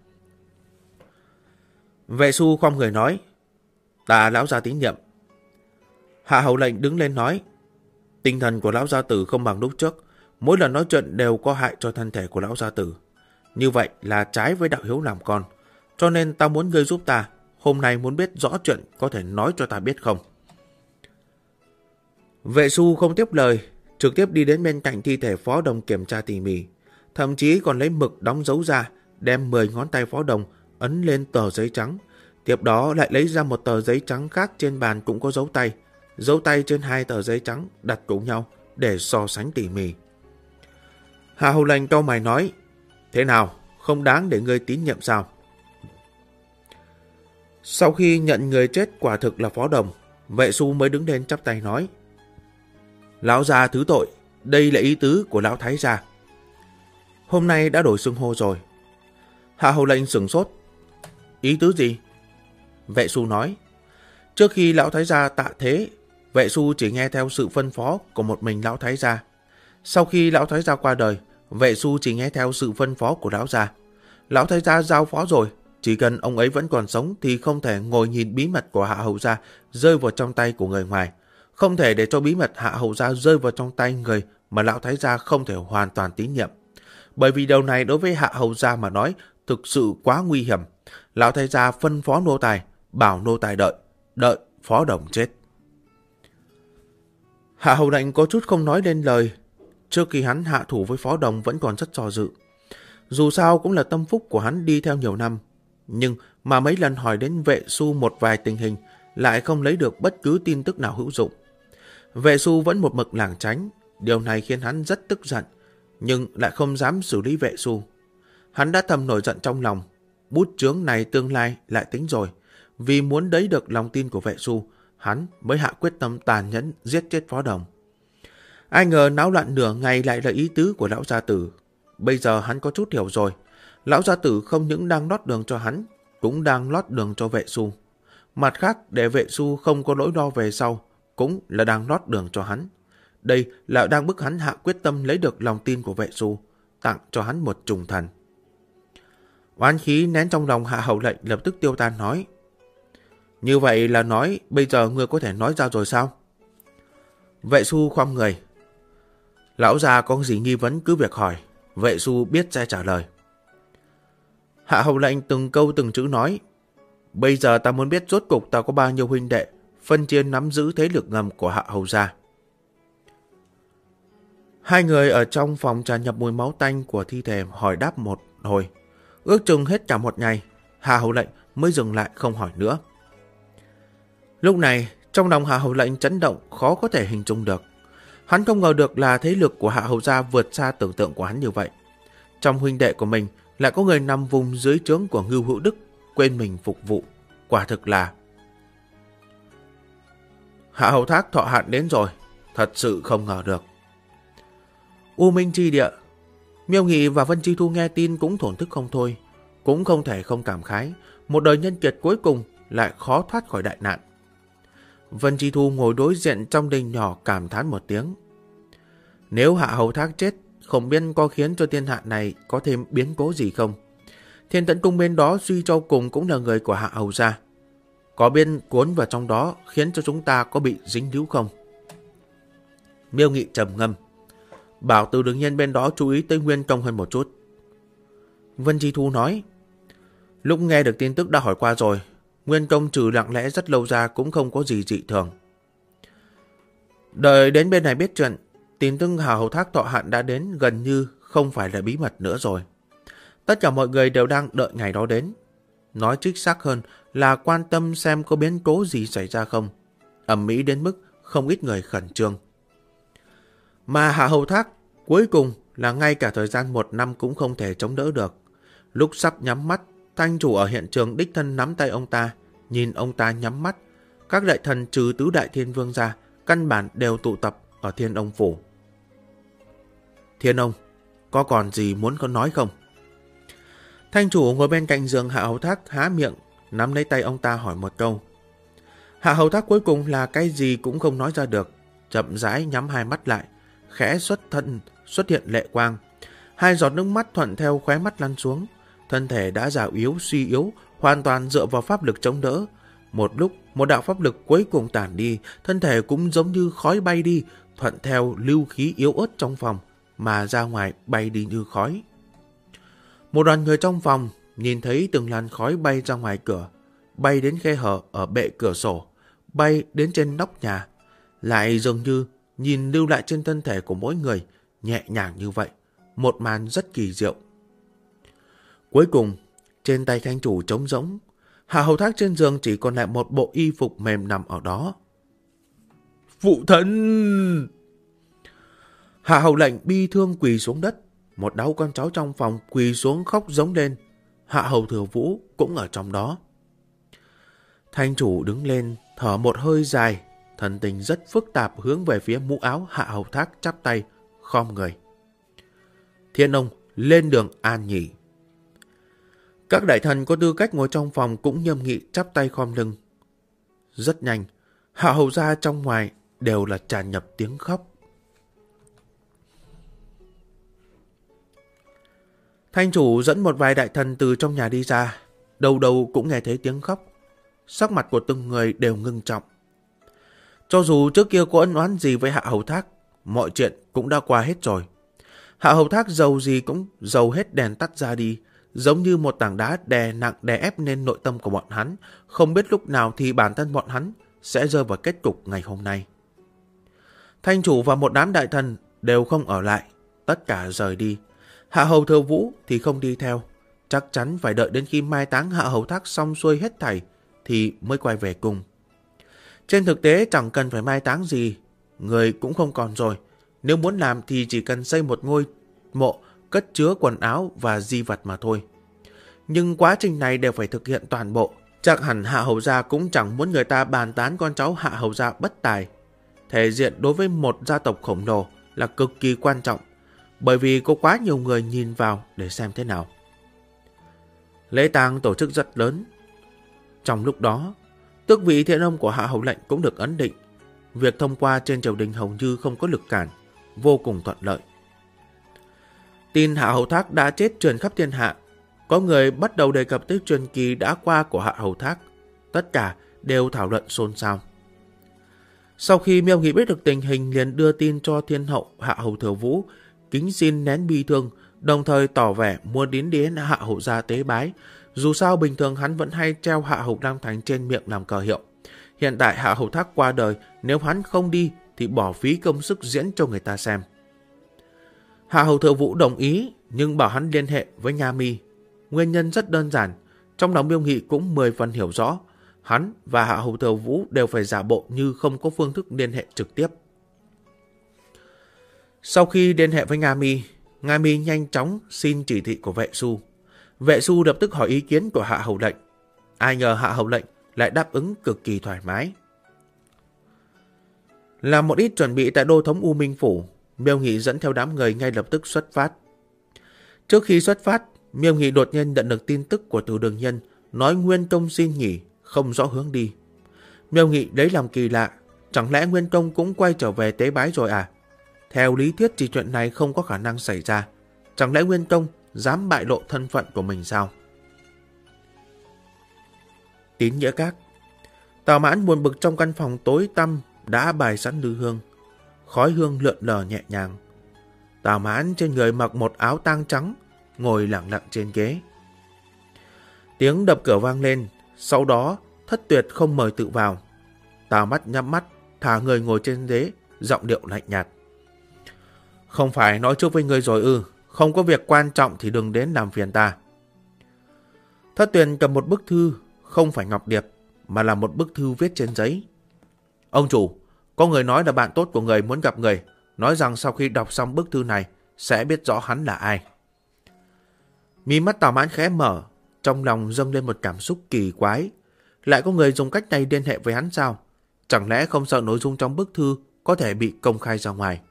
Vệ Xu khom người nói: ta lão gia tín nhiệm. Hạ Hầu Lệnh đứng lên nói: tinh thần của lão gia tử không bằng lúc trước, mỗi lần nói chuyện đều có hại cho thân thể của lão gia tử. Như vậy là trái với đạo hiếu làm con, cho nên ta muốn ngươi giúp ta. Hôm nay muốn biết rõ chuyện, có thể nói cho ta biết không? Vệ Xu không tiếp lời, trực tiếp đi đến bên cạnh thi thể Phó Đồng kiểm tra tỉ mỉ, thậm chí còn lấy mực đóng dấu ra, đem 10 ngón tay Phó Đồng ấn lên tờ giấy trắng. Tiếp đó lại lấy ra một tờ giấy trắng khác trên bàn cũng có dấu tay trên 2 tờ giấy trắng đặt cùng nhau để so sánh tỉ mỉ. Hạ Hầu Lệnh cau mày nói: thế nào, không đáng để ngươi tín nhiệm sao? Sau khi nhận người chết quả thực là Phó Đồng, Vệ Xu mới đứng lên chắp tay nói: lão gia thứ tội, đây là ý tứ của lão thái gia. Hôm nay đã đổi xưng hô rồi. Hạ Hầu Lệnh sửng sốt: ý tứ gì? Vệ Xu nói: trước khi lão thái gia tạ thế, Vệ Xu chỉ nghe theo sự phân phó của một mình lão thái gia. Sau khi lão thái gia qua đời, Vệ Xu chỉ nghe theo sự phân phó của lão gia. Lão thái gia giao phó rồi, chỉ cần ông ấy vẫn còn sống thì không thể ngồi nhìn bí mật của Hạ Hầu gia rơi vào trong tay của người ngoài. Không thể để cho bí mật Hạ Hầu gia rơi vào trong tay người mà lão thái gia không thể hoàn toàn tín nhiệm. Bởi vì điều này đối với Hạ Hầu gia mà nói thực sự quá nguy hiểm. Lão thái gia phân phó nô tài, bảo nô tài đợi Phó Đồng chết. Hạ Hầu Lệnh có chút không nói lên lời. Trước khi hắn hạ thủ với Phó Đồng vẫn còn rất do dự. Dù sao cũng là tâm phúc của hắn đi theo nhiều năm. Nhưng mà mấy lần hỏi đến Vệ Xu một vài tình hình lại không lấy được bất cứ tin tức nào hữu dụng. Vệ Xu vẫn một mực lảng tránh. Điều này khiến hắn rất tức giận, nhưng lại không dám xử lý Vệ Xu. Hắn đã thầm nổi giận trong lòng. Bút chướng này tương lai lại tính rồi. Vì muốn lấy được lòng tin của Vệ Xu, hắn mới hạ quyết tâm tàn nhẫn giết chết Phó Đồng. Ai ngờ náo loạn nửa ngày lại là ý tứ của lão gia tử. Bây giờ hắn có chút hiểu rồi. Lão gia tử không những đang lót đường cho hắn, cũng đang lót đường cho Vệ Xu. Mặt khác, để Vệ Xu không có nỗi lo về sau, cũng là đang lót đường cho hắn. Đây là đang bức hắn hạ quyết tâm lấy được lòng tin của Vệ Xu, tặng cho hắn một trùng thần. Oán khí nén trong lòng Hạ Hầu Lệnh lập tức tiêu tan nói: như vậy là nói bây giờ ngươi có thể nói ra rồi sao? Vệ Xu khom người: lão già có gì nghi vấn cứ việc hỏi, Vệ Xu biết sẽ trả lời. Hạ Hầu Lệnh từng câu từng chữ nói: bây giờ ta muốn biết rốt cục ta có bao nhiêu huynh đệ, phân chia nắm giữ thế lực ngầm của Hạ Hầu gia. Hai người ở trong phòng tràn nhập mùi máu tanh của thi thể hỏi đáp một hồi. Ước chừng hết cả một ngày, Hạ Hầu Lệnh mới dừng lại không hỏi nữa. Lúc này, trong lòng Hạ Hầu Lệnh chấn động khó có thể hình dung được. Hắn không ngờ được là thế lực của Hạ Hầu gia vượt xa tưởng tượng của hắn như vậy. Trong huynh đệ của mình lại có người nằm vùng dưới trướng của Ngưu Hữu Đức, quên mình phục vụ. Quả thực là... Hạ Hầu Thác thọ hạn đến rồi, thật sự không ngờ được. U Minh Chi Địa, Miêu Nghị và Vân Chi Thu nghe tin cũng thổn thức không thôi, cũng không thể không cảm khái, một đời nhân kiệt cuối cùng lại khó thoát khỏi đại nạn. Vân Chi Thu ngồi đối diện trong đình nhỏ cảm thán một tiếng. Nếu Hạ Hầu Thác chết, không biết có khiến cho thiên hạ này có thêm biến cố gì không? Thiên Tẫn Cung bên đó suy cho cùng cũng là người của Hạ Hầu gia. Có biên cuốn vào trong đó khiến cho chúng ta có bị dính líu không? Miêu Nghị trầm ngâm. Bảo Từ đương nhiên bên đó chú ý tới Nguyên Công hơn một chút. Vân Chi Thu nói. Lúc nghe được tin tức đã hỏi qua rồi. Nguyên Công trừ lặng lẽ rất lâu ra cũng không có gì dị thường. Đợi đến bên này biết chuyện, tin tức Hạ Hầu Thác thọ hạn đã đến gần như không phải là bí mật nữa rồi. Tất cả mọi người đều đang đợi ngày đó đến. Nói chính xác hơn là quan tâm xem có biến cố gì xảy ra không. Ầm ĩ đến mức không ít người khẩn trương. Mà Hạ Hầu Thác cuối cùng là ngay cả thời gian 1 năm cũng không thể chống đỡ được. Lúc sắp nhắm mắt, Thanh chủ ở hiện trường đích thân nắm tay ông ta, nhìn ông ta nhắm mắt. Các đại thần trừ tứ đại thiên vương ra, căn bản đều tụ tập ở Thiên Ông Phủ. Thiên Ông, có còn gì muốn có nói không? Thanh chủ ngồi bên cạnh giường Hạ Hầu Thác há miệng, nắm lấy tay ông ta hỏi một câu. Hạ Hầu Thác cuối cùng là cái gì cũng không nói ra được, chậm rãi nhắm hai mắt lại, khẽ xuất hiện lệ quang. 2 giọt nước mắt thuận theo khóe mắt lăn xuống. Thân thể đã già yếu suy yếu, hoàn toàn dựa vào pháp lực chống đỡ. Một lúc, một đạo pháp lực cuối cùng tản đi, thân thể cũng giống như khói bay đi, thuận theo lưu khí yếu ớt trong phòng, mà ra ngoài bay đi như khói. Một đoàn người trong phòng nhìn thấy từng làn khói bay ra ngoài cửa, bay đến khe hở ở bệ cửa sổ, bay đến trên nóc nhà, lại dường như nhìn lưu lại trên thân thể của mỗi người, nhẹ nhàng như vậy, một màn rất kỳ diệu. Cuối cùng, trên tay Thanh chủ trống rỗng, Hạ Hầu Thác trên giường chỉ còn lại một bộ y phục mềm nằm ở đó. Phụ thân! Hạ Hầu Lệnh bi thương quỳ xuống đất, một đám con cháu trong phòng quỳ xuống khóc giống lên. Hạ Hầu Thừa Vũ cũng ở trong đó. Thanh chủ đứng lên, thở một hơi dài, thần tình rất phức tạp hướng về phía mũ áo Hạ Hầu Thác chắp tay, khom người. Thiên Ông lên đường an nhỉ. Các đại thần có tư cách ngồi trong phòng cũng nghiêm nghị chắp tay khom lưng. Rất nhanh, Hạ Hầu gia trong ngoài đều là tràn nhập tiếng khóc. Thanh chủ dẫn một vài đại thần từ trong nhà đi ra, đầu đầu cũng nghe thấy tiếng khóc. Sắc mặt của từng người đều ngưng trọng. Cho dù trước kia có ân oán gì với Hạ Hầu Thác, mọi chuyện cũng đã qua hết rồi. Hạ Hầu Thác dầu gì cũng dầu hết đèn tắt ra đi, giống như một tảng đá đè nặng đè ép lên nội tâm của bọn hắn, không biết lúc nào thì bản thân bọn hắn sẽ rơi vào kết cục ngày hôm nay. Thanh chủ và một đám đại thần đều không ở lại, tất cả rời đi. Hạ hầu Thừa Vũ thì không đi theo, chắc chắn phải đợi đến khi mai táng Hạ hầu Thác xong xuôi hết thảy thì mới quay về cùng. Trên thực tế chẳng cần phải mai táng gì, người cũng không còn rồi. Nếu muốn làm thì chỉ cần xây một ngôi mộ cất chứa quần áo và di vật mà thôi. Nhưng quá trình này đều phải thực hiện toàn bộ. Chắc hẳn Hạ hầu gia cũng chẳng muốn người ta bàn tán con cháu Hạ hầu gia bất tài. Thể diện đối với một gia tộc khổng lồ là cực kỳ quan trọng, bởi vì có quá nhiều người nhìn vào để xem thế nào. Lễ tang tổ chức rất lớn. Trong lúc đó, tước vị Thiện Ông của Hạ hầu lệnh cũng được ấn định. Việc thông qua trên triều đình hầu như không có lực cản, vô cùng thuận lợi. Tin Hạ hầu Thác đã chết truyền khắp thiên hạ. Có người bắt đầu đề cập tới truyền kỳ đã qua của Hạ hầu Thác. Tất cả đều thảo luận xôn xao. Sau khi Miêu Nghị biết được tình hình, liền đưa tin cho thiên hậu Hạ hầu Thừa Vũ, kính xin nén bi thương, đồng thời tỏ vẻ muốn đến Hạ hầu gia tế bái. Dù sao bình thường hắn vẫn hay treo Hạ hầu Nam Thành trên miệng làm cờ hiệu. Hiện tại Hạ hầu Thác qua đời, nếu hắn không đi thì bỏ phí công sức diễn cho người ta xem. Hạ hầu Thừa Vũ đồng ý, nhưng bảo hắn liên hệ với Nga Mi. Nguyên nhân rất đơn giản, trong lòng Miêu Nghị cũng 10 phần hiểu rõ. Hắn và Hạ hầu Thừa Vũ đều phải giả bộ như không có phương thức liên hệ trực tiếp. Sau khi liên hệ với Nga Mi nhanh chóng xin chỉ thị của Vệ Xu. Vệ Xu lập tức hỏi ý kiến của Hạ hầu lệnh. Ai ngờ Hạ hầu lệnh lại đáp ứng cực kỳ thoải mái. Làm một ít chuẩn bị tại đô thống U Minh Phủ, Miêu Nghị dẫn theo đám người ngay lập tức xuất phát. Trước khi xuất phát, Miêu Nghị đột nhiên nhận được tin tức của Từ Đường Nhân, nói Nguyên Công xin nghỉ, không rõ hướng đi. Miêu Nghị lấy làm kỳ lạ, chẳng lẽ Nguyên Công cũng quay trở về tế bái rồi à? Theo lý thuyết thì chuyện này không có khả năng xảy ra. Chẳng lẽ Nguyên Công dám bại lộ thân phận của mình sao? Tín Nghĩa Các. Tào Mãn buồn bực trong căn phòng tối tăm đã bài sẵn lư hương. Khói hương lượn lờ nhẹ nhàng. Tào Mãn trên người mặc một áo tang trắng, ngồi lặng lặng trên ghế. Tiếng đập cửa vang lên, sau đó Thất Tuyệt không mời tự vào. Tào mắt nhắm mắt, thả người ngồi trên ghế, giọng điệu lạnh nhạt. Không phải nói trước với ngươi rồi ư? Không có việc quan trọng thì đừng đến làm phiền ta. Thất Tuyệt cầm một bức thư, không phải ngọc điệp, mà là một bức thư viết trên giấy. Ông chủ, có người nói là bạn tốt của người muốn gặp người, nói rằng sau khi đọc xong bức thư này sẽ biết rõ hắn là ai. Mí mắt Tào Mãn khẽ mở, trong lòng dâng lên một cảm xúc kỳ quái. Lại có người dùng cách này liên hệ với hắn sao? Chẳng lẽ không sợ nội dung trong bức thư có thể bị công khai ra ngoài?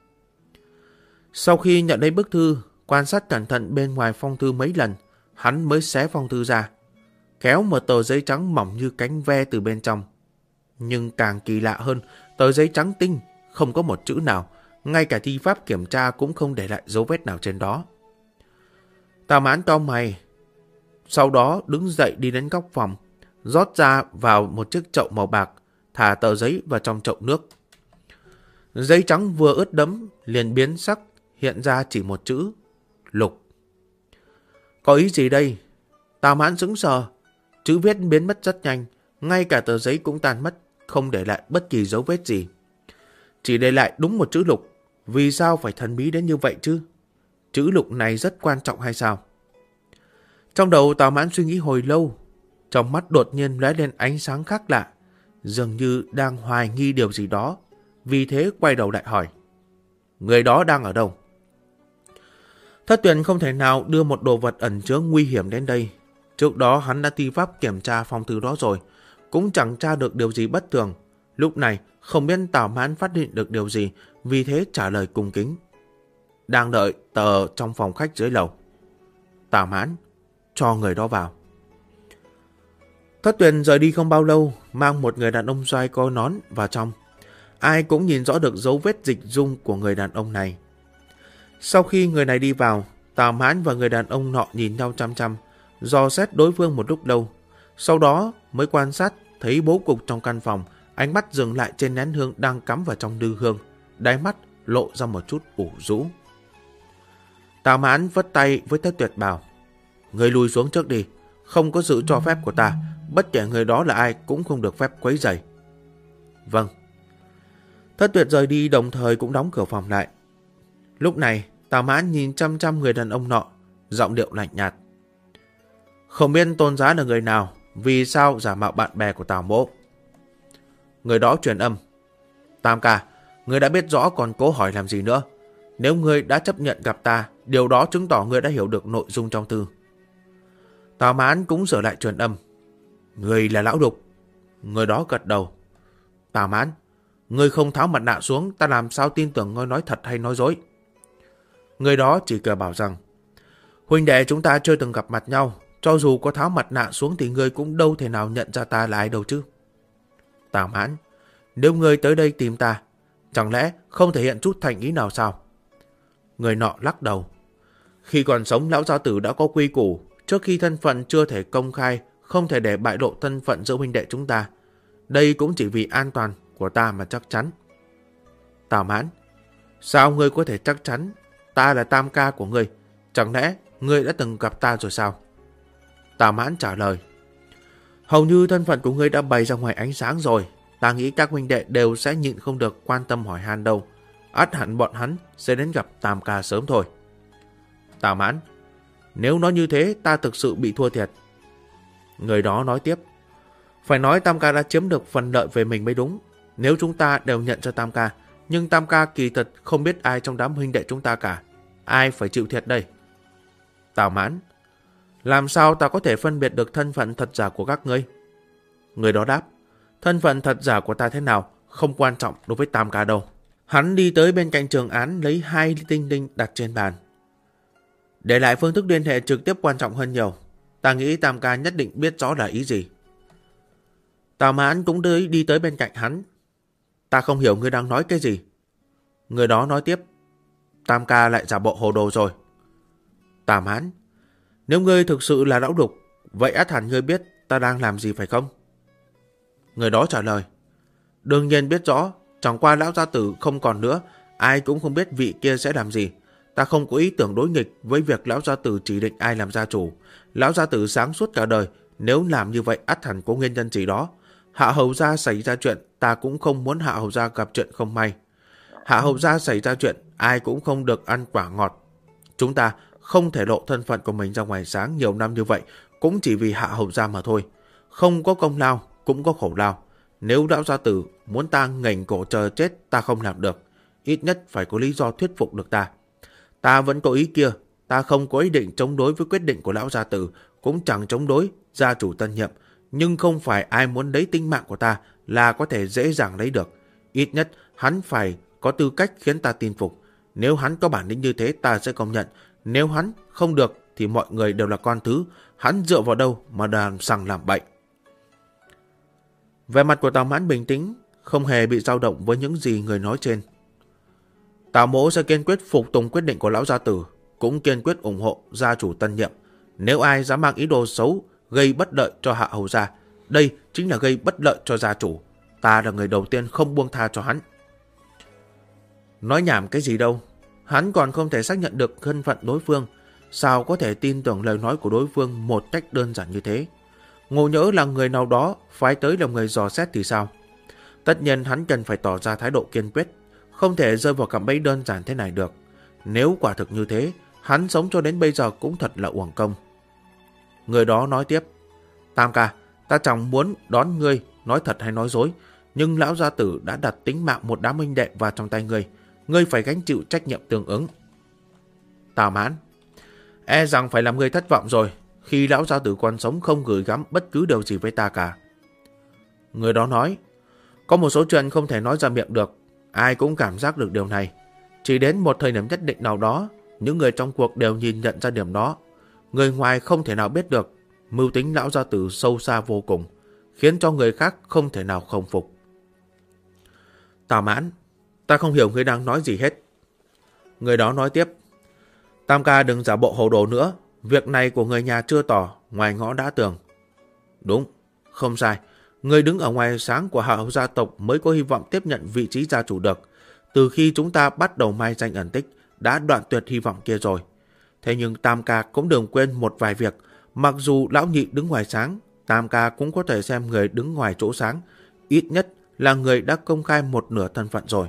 Sau khi nhận lấy bức thư, quan sát cẩn thận bên ngoài phong thư mấy lần, hắn mới xé phong thư ra, kéo một tờ giấy trắng mỏng như cánh ve từ bên trong. Nhưng càng kỳ lạ hơn, tờ giấy trắng tinh, không có một chữ nào, ngay cả thi pháp kiểm tra cũng không để lại dấu vết nào trên đó. Tào Mãn cau mày, sau đó đứng dậy đi đến góc phòng, rót ra vào một chiếc chậu màu bạc, thả tờ giấy vào trong chậu nước. Giấy trắng vừa ướt đẫm liền biến sắc, hiện ra chỉ một chữ: Lục. Có ý gì đây? Tào Mãn sững sờ, chữ viết biến mất rất nhanh, ngay cả tờ giấy cũng tan mất, không để lại bất kỳ dấu vết gì. Chỉ để lại đúng một chữ Lục. Vì sao phải thần bí đến như vậy chứ? Chữ Lục này rất quan trọng hay sao? Trong đầu Tào Mãn suy nghĩ hồi lâu, trong mắt đột nhiên lóe lên ánh sáng khác lạ, dường như đang hoài nghi điều gì đó, vì thế quay đầu lại hỏi. Người đó đang ở đâu? Thất Tuyệt không thể nào đưa một đồ vật ẩn chứa nguy hiểm đến đây. Trước đó hắn đã thi pháp kiểm tra phong thư đó rồi, cũng chẳng tra được điều gì bất thường. Lúc này không biết Tào Mãn phát hiện được điều gì, vì thế trả lời cung kính. Đang đợi tờ trong phòng khách dưới lầu. Tào Mãn, cho người đó vào. Thất Tuyệt rời đi không bao lâu, mang một người đàn ông xoay có nón vào trong. Ai cũng nhìn rõ được dấu vết dịch dung của người đàn ông này. Sau khi người này đi vào, Tào Mãn và người đàn ông nọ nhìn nhau chăm chăm, dò xét đối phương một lúc lâu. Sau đó mới quan sát thấy bố cục trong căn phòng, ánh mắt dừng lại trên nén hương đang cắm vào trong lư hương, đáy mắt lộ ra một chút ủ rũ. Tào Mãn vất tay với Thất Tuyệt bảo, người lùi xuống trước đi, không có sự cho phép của ta, bất kể người đó là ai cũng không được phép quấy rầy. Vâng. Thất Tuyệt rời đi đồng thời cũng đóng cửa phòng lại. Lúc này, Tào Mãn nhìn chăm chăm người đàn ông nọ, giọng điệu lạnh nhạt. Không biết Tôn Giá là người nào, vì sao giả mạo bạn bè của Tào Mỗ? Người đó truyền âm. Tam ca, người đã biết rõ còn cố hỏi làm gì nữa. Nếu người đã chấp nhận gặp ta, điều đó chứng tỏ người đã hiểu được nội dung trong thư. Tào Mãn cũng sửa lại truyền âm. Người là Lão Đục. Người đó gật đầu. Tào Mãn, người không tháo mặt nạ xuống, ta làm sao tin tưởng ngươi nói thật hay nói dối? Người đó chỉ cười bảo rằng, huynh đệ chúng ta chưa từng gặp mặt nhau, cho dù có tháo mặt nạ xuống thì ngươi cũng đâu thể nào nhận ra ta là ai đâu chứ. Tào Mãn, nếu ngươi tới đây tìm ta, chẳng lẽ không thể hiện chút thành ý nào sao? Người nọ lắc đầu. Khi còn sống, lão gia tử đã có quy củ, trước khi thân phận chưa thể công khai, không thể để bại lộ thân phận giữa huynh đệ chúng ta. Đây cũng chỉ vì an toàn của ta mà chắc chắn. Tào Mãn, sao ngươi có thể chắc chắn? Ta là tam ca của ngươi, chẳng lẽ ngươi đã từng gặp ta rồi sao? Tào Mãn trả lời. Hầu như thân phận của ngươi đã bày ra ngoài ánh sáng rồi. Ta nghĩ các huynh đệ đều sẽ nhịn không được quan tâm hỏi han đâu. Ắt hẳn bọn hắn sẽ đến gặp tam ca sớm thôi. Tào Mãn, nếu nói như thế ta thực sự bị thua thiệt. Người đó nói tiếp. Phải nói tam ca đã chiếm được phần lợi về mình mới đúng. Nếu chúng ta đều nhận cho tam ca, nhưng tam ca kỳ thật không biết ai trong đám huynh đệ chúng ta cả. Ai phải chịu thiệt đây? Tào Mãn, làm sao ta có thể phân biệt được thân phận thật giả của các ngươi? Người đó đáp. Thân phận thật giả của ta thế nào không quan trọng đối với tam ca đâu. Hắn đi tới bên cạnh Trường Án lấy 2 tinh đinh đặt trên bàn. Để lại phương thức liên hệ trực tiếp quan trọng hơn nhiều. Ta nghĩ tam ca nhất định biết rõ là ý gì. Tào Mãn cũng đi tới bên cạnh hắn. Ta không hiểu ngươi đang nói cái gì. Người đó nói tiếp. Tam ca lại giả bộ hồ đồ rồi. Tào Mãn, nếu ngươi thực sự là Lão Đục, vậy ắt hẳn ngươi biết ta đang làm gì phải không? Người đó trả lời. Đương nhiên biết rõ, chẳng qua lão gia tử không còn nữa, ai cũng không biết vị kia sẽ làm gì. Ta không có ý tưởng đối nghịch với việc lão gia tử chỉ định ai làm gia chủ. Lão gia tử sáng suốt cả đời, nếu làm như vậy ắt hẳn có nguyên nhân gì đó. Hạ hầu gia xảy ra chuyện, ta cũng không muốn hạ hầu gia gặp chuyện không may. Hạ hầu gia xảy ra chuyện, ai cũng không được ăn quả ngọt. Chúng ta không thể lộ thân phận của mình ra ngoài sáng nhiều năm như vậy, cũng chỉ vì hạ hầu gia mà thôi. Không có công lao, cũng có khổ lao. Nếu lão gia tử muốn ta ngẩng cổ chờ chết, ta không làm được. Ít nhất phải có lý do thuyết phục được ta. Ta vẫn có ý kia, ta không có ý định chống đối với quyết định của lão gia tử, cũng chẳng chống đối gia chủ tân nhiệm. Nhưng không phải ai muốn lấy tính mạng của ta là có thể dễ dàng lấy được. Ít nhất hắn phải có tư cách khiến ta tin phục. Nếu hắn có bản lĩnh như thế ta sẽ công nhận. Nếu hắn không được thì mọi người đều là con thứ. Hắn dựa vào đâu mà làm sằng làm bậy? Vẻ mặt của Tào Mãn bình tĩnh, không hề bị dao động với những gì người nói trên. Tào Mỗ sẽ kiên quyết phục tùng quyết định của lão gia tử, cũng kiên quyết ủng hộ gia chủ tân nhiệm. Nếu ai dám mang ý đồ xấu, gây bất lợi cho hạ hầu gia, đây chính là gây bất lợi cho gia chủ. Ta là người đầu tiên không buông tha cho hắn. Nói nhảm cái gì đâu, hắn còn không thể xác nhận được thân phận đối phương, sao có thể tin tưởng lời nói của đối phương một cách đơn giản như thế? Ngộ nhỡ là người nào đó phái tới làm người dò xét thì sao? Tất nhiên hắn cần phải tỏ ra thái độ kiên quyết, không thể rơi vào cạm bẫy đơn giản thế này được. Nếu quả thực như thế, hắn sống cho đến bây giờ cũng thật là uổng công. Người đó nói tiếp. Tam ca, ta chẳng muốn đón ngươi nói thật hay nói dối, nhưng lão gia tử đã đặt tính mạng một đám huynh đệ vào trong tay ngươi. Ngươi phải gánh chịu trách nhiệm tương ứng. Tào Mãn, e rằng phải làm ngươi thất vọng rồi. Khi lão gia tử còn sống không gửi gắm bất cứ điều gì với ta cả. Người đó nói. Có một số chuyện không thể nói ra miệng được. Ai cũng cảm giác được điều này. Chỉ đến một thời điểm nhất định nào đó, những người trong cuộc đều nhìn nhận ra điểm đó. Người ngoài không thể nào biết được. Mưu tính lão gia tử sâu xa vô cùng, khiến cho người khác không thể nào không phục. Tào Mãn, ta không hiểu ngươi đang nói gì hết. Người đó nói tiếp. Tam ca đừng giả bộ hồ đồ nữa. Việc này của người nhà chưa tỏ, ngoài ngõ đã tường. Đúng, không sai. Người đứng ở ngoài sáng của hạ hầu gia tộc mới có hy vọng tiếp nhận vị trí gia chủ được. Từ khi chúng ta bắt đầu mai danh ẩn tích, đã đoạn tuyệt hy vọng kia rồi. Thế nhưng Tam ca cũng đừng quên một vài việc. Mặc dù lão nhị đứng ngoài sáng, Tam ca cũng có thể xem người đứng ngoài chỗ sáng. Ít nhất là người đã công khai một nửa thân phận rồi.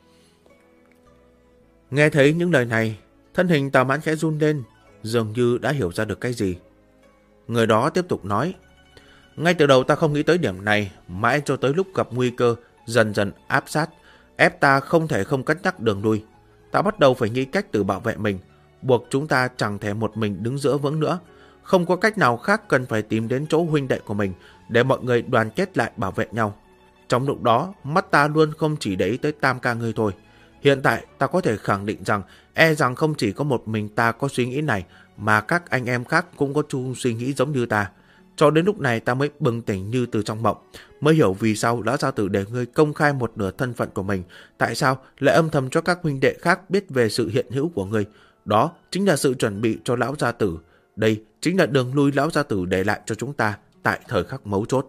Nghe thấy những lời này, thân hình Tào Mãn khẽ run lên, dường như đã hiểu ra được cái gì. Người đó tiếp tục nói, ngay từ đầu ta không nghĩ tới điểm này, mãi cho tới lúc gặp nguy cơ dần dần áp sát, ép ta không thể không cất nhắc đường lui. Ta bắt đầu phải nghĩ cách tự bảo vệ mình, buộc chúng ta chẳng thể một mình đứng giữa vững nữa. Không có cách nào khác, cần phải tìm đến chỗ huynh đệ của mình để mọi người đoàn kết lại bảo vệ nhau. Trong lúc đó, mắt ta luôn không chỉ để ý tới Tam ca ngươi thôi. Hiện tại ta có thể khẳng định rằng rằng không chỉ có một mình ta có suy nghĩ này, mà các anh em khác cũng có chung suy nghĩ giống như ta. Cho đến lúc này ta mới bừng tỉnh như từ trong mộng, mới hiểu vì sao lão gia tử để ngươi công khai một nửa thân phận của mình, tại sao lại âm thầm cho các huynh đệ khác biết về sự hiện hữu của ngươi. Đó chính là sự chuẩn bị cho lão gia tử. Đây chính là đường lui lão gia tử để lại cho chúng ta tại thời khắc mấu chốt.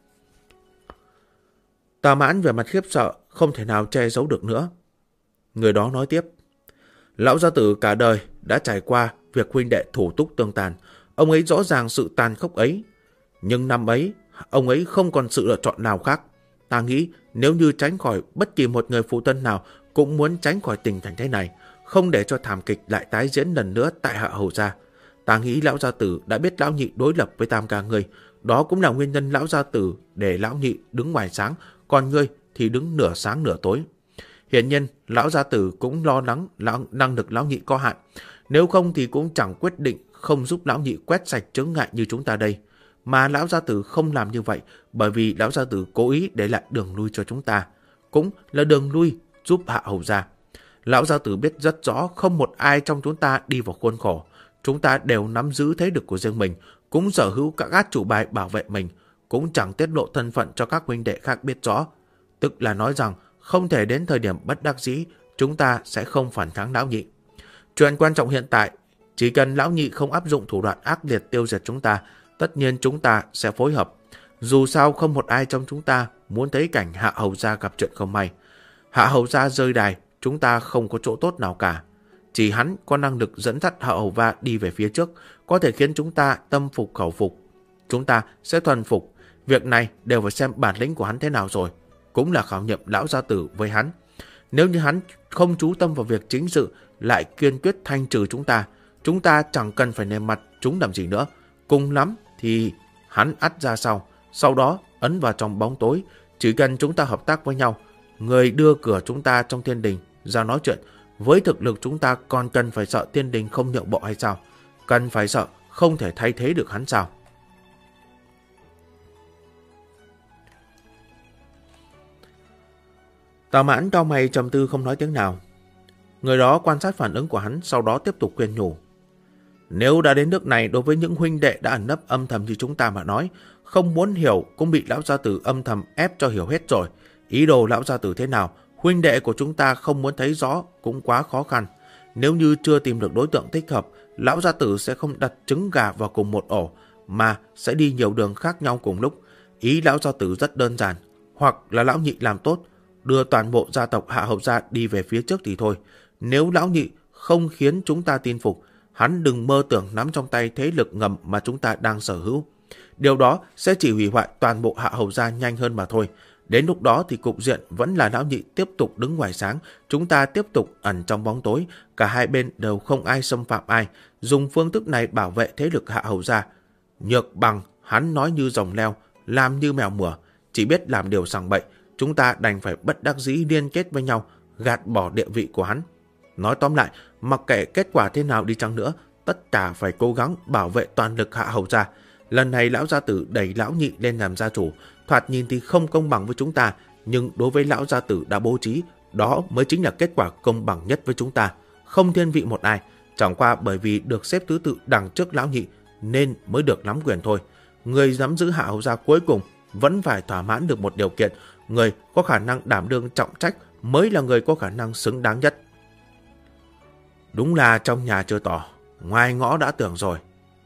Tào Mãn về mặt khiếp sợ, không thể nào che giấu được nữa. Người đó nói tiếp, lão gia tử cả đời đã trải qua việc huynh đệ thủ túc tương tàn, ông ấy rõ ràng sự tàn khốc ấy. Nhưng năm ấy, ông ấy không còn sự lựa chọn nào khác. Ta nghĩ nếu như tránh khỏi, bất kỳ một người phụ thân nào cũng muốn tránh khỏi tình cảnh thế này, không để cho thảm kịch lại tái diễn lần nữa tại Hạ Hầu gia. Ta nghĩ lão gia tử đã biết lão nhị đối lập với Tam ca ngươi, đó cũng là nguyên nhân lão gia tử để lão nhị đứng ngoài sáng, còn ngươi thì đứng nửa sáng nửa tối. Hiển nhiên, lão gia tử cũng lo lắng năng lực lão nhị có hạn, nếu không thì cũng chẳng quyết định không giúp lão nhị quét sạch chướng ngại như chúng ta đây. Mà lão gia tử không làm như vậy, bởi vì lão gia tử cố ý để lại đường lui cho chúng ta, cũng là đường lui giúp Hạ Hầu gia. Lão gia tử biết rất rõ không một ai trong chúng ta đi vào khuôn khổ, chúng ta đều nắm giữ thế lực của riêng mình, cũng sở hữu các át chủ bài bảo vệ mình, cũng chẳng tiết lộ thân phận cho các huynh đệ khác biết rõ. Tức là nói rằng không thể đến thời điểm bất đắc dĩ, chúng ta sẽ không phản kháng lão nhị. Chuyện quan trọng hiện tại, chỉ cần lão nhị không áp dụng thủ đoạn ác liệt tiêu diệt chúng ta, tất nhiên chúng ta sẽ phối hợp. Dù sao không một ai trong chúng ta muốn thấy cảnh Hạ Hầu gia gặp chuyện không may. Hạ Hầu gia rơi đài, chúng ta không có chỗ tốt nào cả. Chỉ hắn có năng lực dẫn dắt Hạ Hầu gia đi về phía trước, có thể khiến chúng ta tâm phục khẩu phục. Chúng ta sẽ thuần phục. Việc này đều phải xem bản lĩnh của hắn thế nào rồi, cũng là khảo nghiệm lão gia tử với hắn. Nếu như hắn không chú tâm vào việc chính sự, lại kiên quyết thanh trừ chúng ta chẳng cần phải nề mặt chúng làm gì nữa. Cùng lắm thì hắn ắt ra sau đó ấn vào trong bóng tối. Chỉ cần chúng ta hợp tác với nhau, người đưa cửa chúng ta trong thiên đình ra nói chuyện, với thực lực chúng ta còn cần phải sợ thiên đình không nhượng bộ hay sao? Cần phải sợ không thể thay thế được hắn sao? Tào Mãn cau mày trầm tư không nói tiếng nào. Người đó quan sát phản ứng của hắn, sau đó tiếp tục khuyên nhủ. Nếu đã đến nước này, đối với những huynh đệ đã ẩn nấp âm thầm như chúng ta mà nói, không muốn hiểu cũng bị lão gia tử âm thầm ép cho hiểu hết rồi. Ý đồ lão gia tử thế nào, huynh đệ của chúng ta không muốn thấy rõ cũng quá khó khăn. Nếu như chưa tìm được đối tượng thích hợp, lão gia tử sẽ không đặt trứng gà vào cùng một ổ, mà sẽ đi nhiều đường khác nhau cùng lúc. Ý lão gia tử rất đơn giản, hoặc là lão nhị làm tốt, đưa toàn bộ gia tộc Hạ Hầu gia đi về phía trước thì thôi. Nếu lão nhị không khiến chúng ta tin phục, hắn đừng mơ tưởng nắm trong tay thế lực ngầm mà chúng ta đang sở hữu. Điều đó sẽ chỉ hủy hoại toàn bộ Hạ Hầu gia nhanh hơn mà thôi. Đến lúc đó thì cục diện vẫn là lão nhị tiếp tục đứng ngoài sáng, chúng ta tiếp tục ẩn trong bóng tối, cả hai bên đều không ai xâm phạm ai, dùng phương thức này bảo vệ thế lực Hạ Hầu gia. Nhược bằng hắn nói như rồng leo, làm như mèo mửa, chỉ biết làm điều sằng bậy, chúng ta đành phải bất đắc dĩ liên kết với nhau, gạt bỏ địa vị của hắn. Nói tóm lại, mặc kệ kết quả thế nào đi chăng nữa, tất cả phải cố gắng bảo vệ toàn lực Hạ Hầu gia. Lần này lão gia tử đẩy lão nhị lên làm gia chủ, thoạt nhìn thì không công bằng với chúng ta, nhưng đối với lão gia tử đã bố trí, đó mới chính là kết quả công bằng nhất với chúng ta, không thiên vị một ai. Chẳng qua bởi vì được xếp thứ tự đằng trước lão nhị nên mới được nắm quyền thôi. Người nắm giữ Hạ Hầu gia cuối cùng vẫn phải thỏa mãn được một điều kiện, người có khả năng đảm đương trọng trách mới là người có khả năng xứng đáng nhất. Đúng là trong nhà chưa tỏ, ngoài ngõ đã tưởng rồi.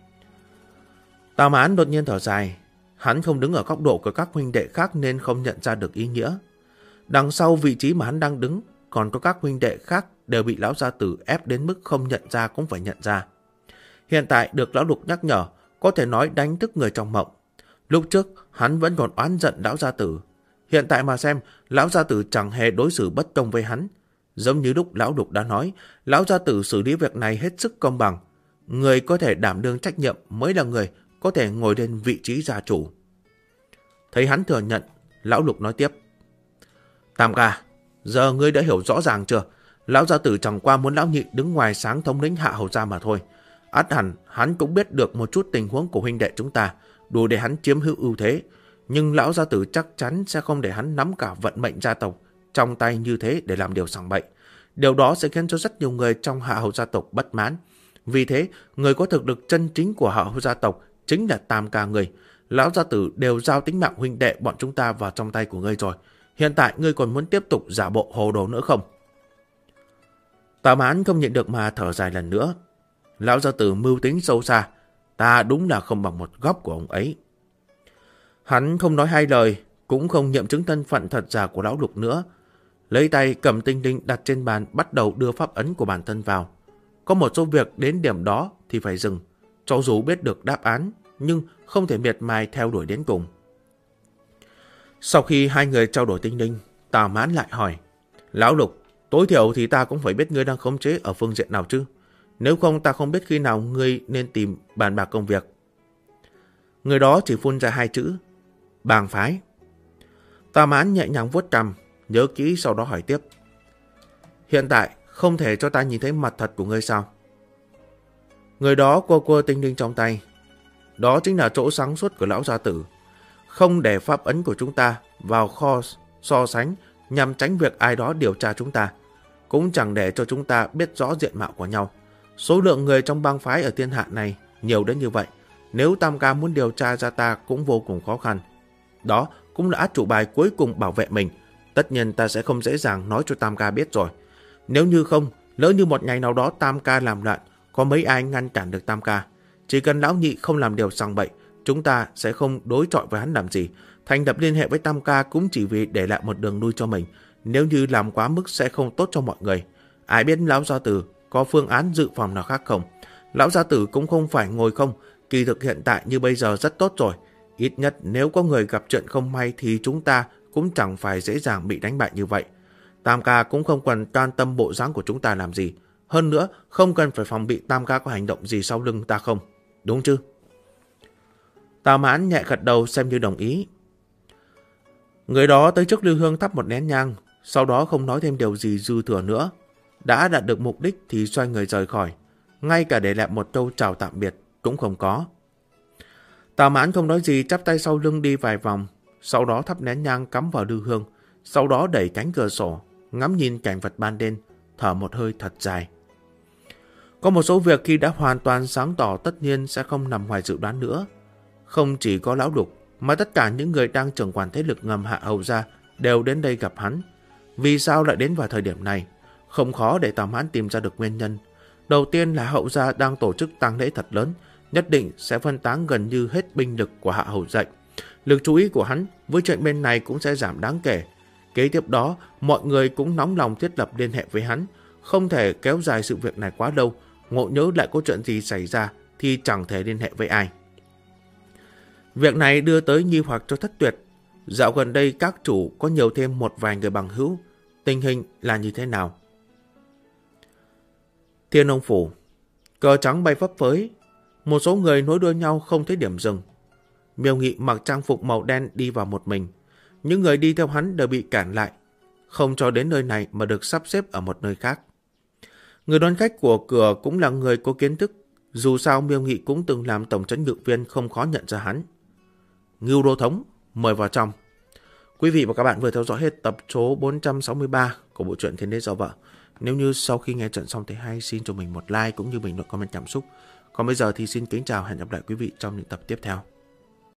Tào Mãn đột nhiên thở dài. Hắn không đứng ở góc độ của các huynh đệ khác nên không nhận ra được ý nghĩa. Đằng sau vị trí mà hắn đang đứng, còn có các huynh đệ khác đều bị lão gia tử ép đến mức không nhận ra cũng phải nhận ra. Hiện tại được lão Lục nhắc nhở, có thể nói đánh thức người trong mộng. Lúc trước hắn vẫn còn oán giận lão gia tử. Hiện tại mà xem, lão gia tử chẳng hề đối xử bất công với hắn. Giống như lúc lão Lục đã nói, lão gia tử xử lý việc này hết sức công bằng. Người có thể đảm đương trách nhiệm mới là người có thể ngồi lên vị trí gia chủ. Thấy hắn thừa nhận, lão Lục nói tiếp. Tam ca, giờ ngươi đã hiểu rõ ràng chưa? Lão gia tử chẳng qua muốn lão nhị đứng ngoài sáng thống lĩnh Hạ hầu gia mà thôi. Ắt hẳn hắn cũng biết được một chút tình huống của huynh đệ chúng ta, đủ để hắn chiếm hữu ưu thế. Nhưng lão gia tử chắc chắn sẽ không để hắn nắm cả vận mệnh gia tộc trong tay như thế để làm điều sằng bậy. Điều đó sẽ khiến cho rất nhiều người trong Hạ hầu gia tộc bất mãn. Vì thế, người có thực lực chân chính của Hạ hầu gia tộc chính là Tam ca người. Lão gia tử đều giao tính mạng huynh đệ bọn chúng ta vào trong tay của ngươi rồi. Hiện tại ngươi còn muốn tiếp tục giả bộ hồ đồ nữa không? Tào Mãn không nhịn được mà thở dài lần nữa. Lão gia tử mưu tính sâu xa, ta đúng là không bằng một góc của ông ấy. Hắn không nói hai lời, cũng không nghiệm chứng thân phận thật giả của lão Lục nữa. Lấy tay cầm tinh linh đặt trên bàn, bắt đầu đưa pháp ấn của bản thân vào. Có một số việc đến điểm đó thì phải dừng, cho dù biết được đáp án, nhưng không thể miệt mài theo đuổi đến cùng. Sau khi hai người trao đổi tinh linh, Tào Mãn lại hỏi, lão Lục, tối thiểu thì ta cũng phải biết ngươi đang khống chế ở phương diện nào chứ? Nếu không ta không biết khi nào ngươi nên tìm bàn bạc công việc. Người đó chỉ phun ra hai chữ, bang phái. Tào Mãn nhẹ nhàng vuốt cằm, nhớ kỹ sau đó hỏi tiếp. Hiện tại không thể cho ta nhìn thấy mặt thật của ngươi sao? Người đó quơ tinh linh trong tay. Đó chính là chỗ sáng suốt của lão gia tử. Không để pháp ấn của chúng ta vào kho so sánh nhằm tránh việc ai đó điều tra chúng ta. Cũng chẳng để cho chúng ta biết rõ diện mạo của nhau. Số lượng người trong bang phái ở thiên hạ này nhiều đến như vậy. Nếu Tam ca muốn điều tra ra ta cũng vô cùng khó khăn. Đó cũng là át chủ bài cuối cùng bảo vệ mình. Tất nhiên ta sẽ không dễ dàng nói cho Tam ca biết rồi. Nếu như không, lỡ như một ngày nào đó Tam ca làm loạn, có mấy ai ngăn cản được Tam ca. Chỉ cần lão nhị không làm điều sằng bậy, chúng ta sẽ không đối chọi với hắn làm gì. Thành lập liên hệ với Tam ca cũng chỉ vì để lại một đường lui cho mình. Nếu như làm quá mức sẽ không tốt cho mọi người. Ai biết lão gia tử có phương án dự phòng nào khác không? Lão gia tử cũng không phải ngồi không. Kỳ thực hiện tại như bây giờ rất tốt rồi. Ít nhất nếu có người gặp chuyện không may thì chúng ta cũng chẳng phải dễ dàng bị đánh bại như vậy. Tam ca cũng không cần can tâm bộ dáng của chúng ta làm gì. Hơn nữa không cần phải phòng bị Tam ca có hành động gì sau lưng ta không. Đúng chứ? Tào Mãn nhẹ gật đầu xem như đồng ý. Người đó tới trước lư hương thắp một nén nhang, sau đó không nói thêm điều gì dư thừa nữa. Đã đạt được mục đích thì xoay người rời khỏi. Ngay cả để lại một câu chào tạm biệt cũng không có. Tào Mãn không nói gì, chắp tay sau lưng đi vài vòng, sau đó thắp nén nhang cắm vào lư hương, sau đó đẩy cánh cửa sổ, ngắm nhìn cảnh vật ban đêm, thở một hơi thật dài. Có một số việc khi đã hoàn toàn sáng tỏ tất nhiên sẽ không nằm ngoài dự đoán nữa. Không chỉ có lão Lục, mà tất cả những người đang trưởng quản thế lực ngầm Hạ hầu gia đều đến đây gặp hắn. Vì sao lại đến vào thời điểm này? Không khó để Tào Mãn tìm ra được nguyên nhân. Đầu tiên là Hậu gia đang tổ chức tang lễ thật lớn, nhất định sẽ phân tán gần như hết binh lực của Hạ hầu dạy. Lực chú ý của hắn với chuyện bên này cũng sẽ giảm đáng kể. Kế tiếp đó, mọi người cũng nóng lòng thiết lập liên hệ với hắn. Không thể kéo dài sự việc này quá lâu, ngộ nhớ lại có chuyện gì xảy ra thì chẳng thể liên hệ với ai. Việc này đưa tới nghi hoặc cho Thất Tuyệt. Dạo gần đây các chủ có nhiều thêm một vài người bằng hữu. Tình hình là như thế nào? Thiên Ông Phủ. Cờ trắng bay phấp phới. Một số người nối đuôi nhau không thấy điểm dừng. Miêu Nghị mặc trang phục màu đen đi vào một mình. Những người đi theo hắn đều bị cản lại, không cho đến nơi này mà được sắp xếp ở một nơi khác. Người đón khách của cửa cũng là người có kiến thức. Dù sao Miêu Nghị cũng từng làm tổng trấn ngự viên, không khó nhận ra hắn. Ngưu Đô Thống, mời vào trong. Quý vị và các bạn vừa theo dõi hết tập số 463 của bộ truyện Thiên Đế Do Vợ. Nếu như sau khi nghe trận xong thấy hay, xin cho mình một like cũng như bình luận comment cảm xúc. Còn bây giờ thì xin kính chào, hẹn gặp lại quý vị trong những tập tiếp theo.